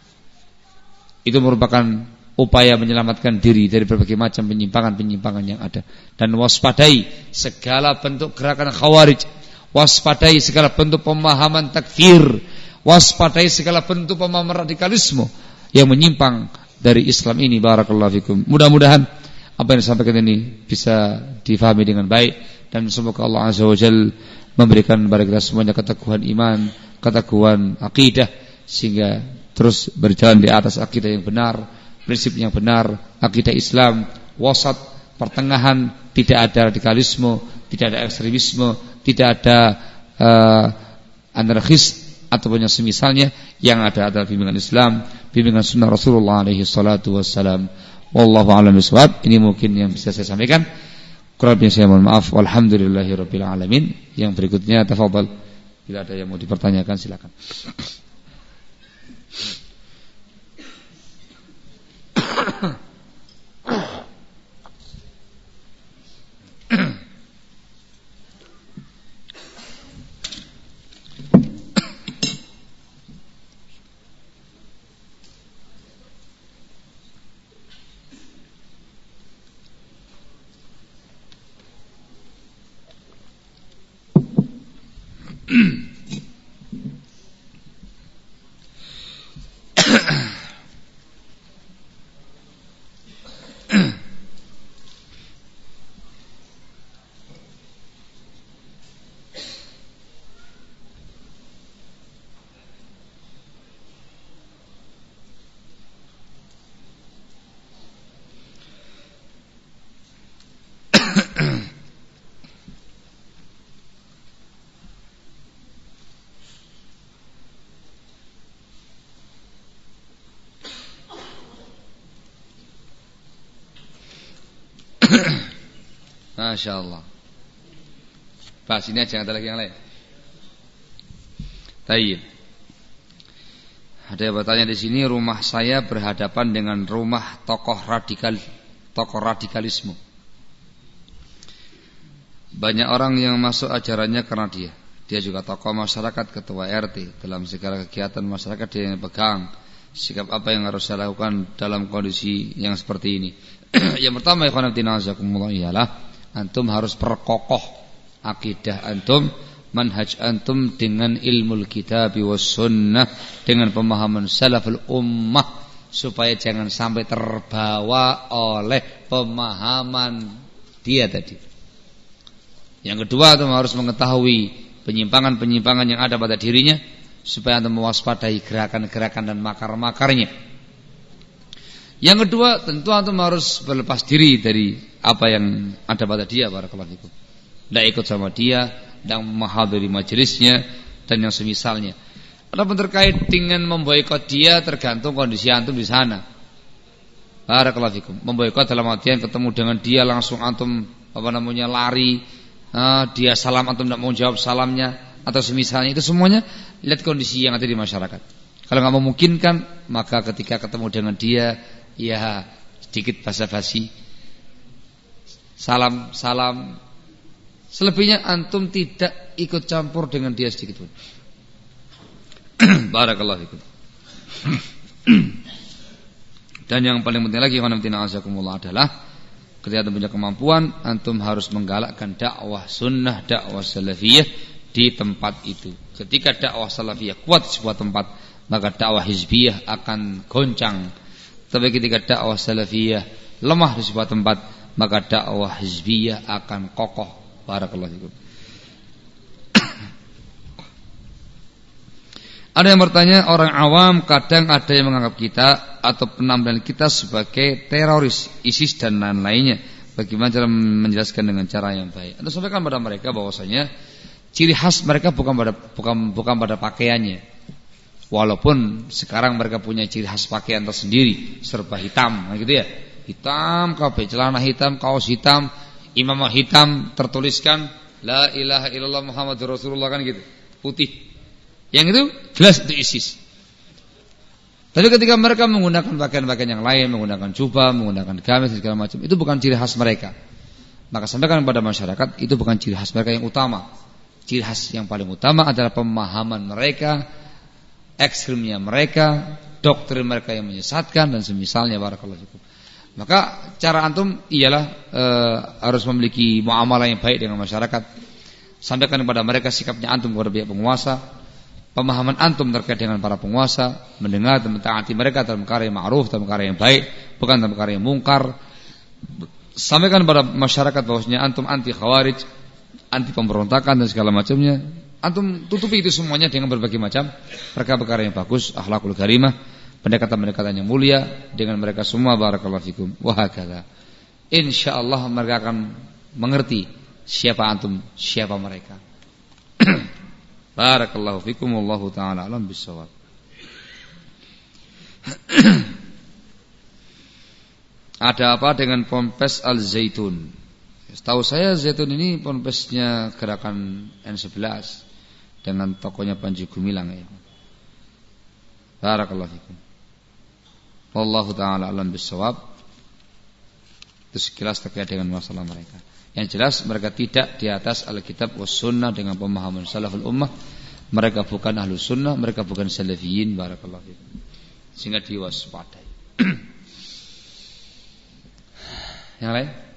itu merupakan upaya menyelamatkan diri dari berbagai macam penyimpangan-penyimpangan yang ada. Dan waspadai segala bentuk gerakan khawarij, waspadai segala bentuk pemahaman takfir, waspadai segala bentuk pemahaman radikalisme yang menyimpang dari Islam ini. Barakallahu fikum. Mudah-mudahan apa yang disampaikan ini bisa difahami dengan baik, dan semoga Allah Azza wa Jalla memberikan kepada kita semuanya keteguhan iman, keteguhan akidah, sehingga terus berjalan di atas akidah yang benar, prinsip yang benar, akidah Islam wasat, pertengahan, tidak ada radikalisme, tidak ada ekstremisme, tidak ada uh, anarkis ataupun yang semisalnya. Yang ada adalah bimbingan Islam, bimbingan sunnah Rasulullah alaihi salatu wassalam. Wallahu a'lam bishawab. Ini mungkin yang bisa saya sampaikan. Kurang lebihnya saya mohon maaf. Walhamdulillahirabbil alamin. Yang berikutnya tafadhal, bila ada yang mau dipertanyakan silakan. Masya Allah. Bahas ini aja, ada lagi yang lain. Tayyib. Ada yang bertanya di sini, rumah saya berhadapan dengan rumah tokoh radikal, tokoh radikalisme. Banyak orang yang masuk ajarannya karena dia. Dia juga tokoh masyarakat, ketua R T. Dalam segala kegiatan masyarakat dia yang pegang. sikap apa yang harus saya lakukan dalam kondisi yang seperti ini. Yang pertama, ikhwan fillah azakumullah, ialah antum harus perkokoh akidah antum, manhaj antum dengan ilmu kitab was sunnah, dengan pemahaman salaful ummah, supaya jangan sampai terbawa oleh pemahaman dia tadi. Yang kedua, antum harus mengetahui penyimpangan-penyimpangan yang ada pada dirinya, supaya antum mewaspadai gerakan-gerakan dan makar-makarnya. Yang kedua, tentu antum harus berlepas diri dari apa yang ada pada dia, barakallahu fikum. Tidak ikut sama dia, dan menghadiri majelisnya dan yang semisalnya. Adapun terkait dengan memboikot dia, tergantung kondisi antum di sana. Barakallahu fikum. Memboikot dalam artian ketemu dengan dia langsung antum apa namanya lari, uh, dia salam antum tidak mau jawab salamnya atau semisalnya, itu semuanya lihat kondisi yang ada di masyarakat. Kalau nggak memungkinkan, maka ketika ketemu dengan dia, ya sedikit basa-basi, salam salam. Selebihnya antum tidak ikut campur dengan dia sedikit pun. Barakallahu fikum. Dan yang paling penting lagi, adalah ketika antum punya kemampuan, antum harus menggalakkan dakwah sunnah, dakwah salafiyah di tempat itu. Ketika dakwah salafiyah kuat di sebuah tempat, maka dakwah hizbiyah akan goncang. Tapi ketika dakwah salafiyah lemah di sebuah tempat, maka dakwah hizbiyah akan kokoh. Barakallahu fikum. Ada yang bertanya, orang awam kadang ada yang menganggap kita atau penampilan kita sebagai teroris, ISIS dan lain-lainnya. Bagaimana cara menjelaskan dengan cara yang baik? Anda sampaikan pada mereka bahwasanya ciri khas mereka bukan pada bukan bukan pada pakaiannya. Walaupun sekarang mereka punya ciri khas pakaian tersendiri, serba hitam, gitu ya. Hitam, kabeh celana hitam, kaos hitam, imamah hitam, tertuliskan la ilaha illallah Muhammadur Rasulullah, kan gitu, putih. Yang itu jelas itu ISIS. Tapi ketika mereka menggunakan pakaian-pakaian yang lain, menggunakan jubah, menggunakan gamis segala macam, itu bukan ciri khas mereka. Maka sampaikan kepada masyarakat, itu bukan ciri khas mereka yang utama. Ciri khas yang paling utama adalah pemahaman mereka, ekstrimnya mereka, doktrin mereka yang menyesatkan dan semisalnya. Barakallahu fikum. Maka cara antum ialah e, harus memiliki muamalah yang baik dengan masyarakat. Sampaikan kepada mereka sikapnya antum kepada pihak penguasa, pemahaman antum terkait dengan para penguasa, mendengar dan mentaati mereka dalam perkara yang ma'ruf, dalam perkara yang baik, bukan dalam perkara yang mungkar. Sampaikan kepada masyarakat bahwasanya antum anti khawarij, anti pemberontakan dan segala macamnya. Antum tutupi itu semuanya dengan berbagai macam perkara-perkara yang bagus, akhlakul karimah, pendekatan-pendekatan yang mulia dengan mereka semua. Barakallahu fikum. Wa hakadha. Insyaallah mereka akan mengerti siapa antum, siapa mereka. Barakallahu fikum, wallahu taala alam bissawab. Ada apa dengan Ponpes Al Zaitun? Setahu saya Zaitun ini ponpesnya gerakan N sebelas dengan tokonya Panji Gumilang ya. Barakallahu fikum. Wallahu taala alam bissawab. Itu sekilas terkait dengan masalah mereka. Yang jelas mereka tidak di atas Alkitab was sunnah dengan pemahaman salaful ummah. Mereka bukan ahlu sunnah, mereka bukan salafiyin. Barakallahu fikum. Sehingga diwaspadai. Yang lain?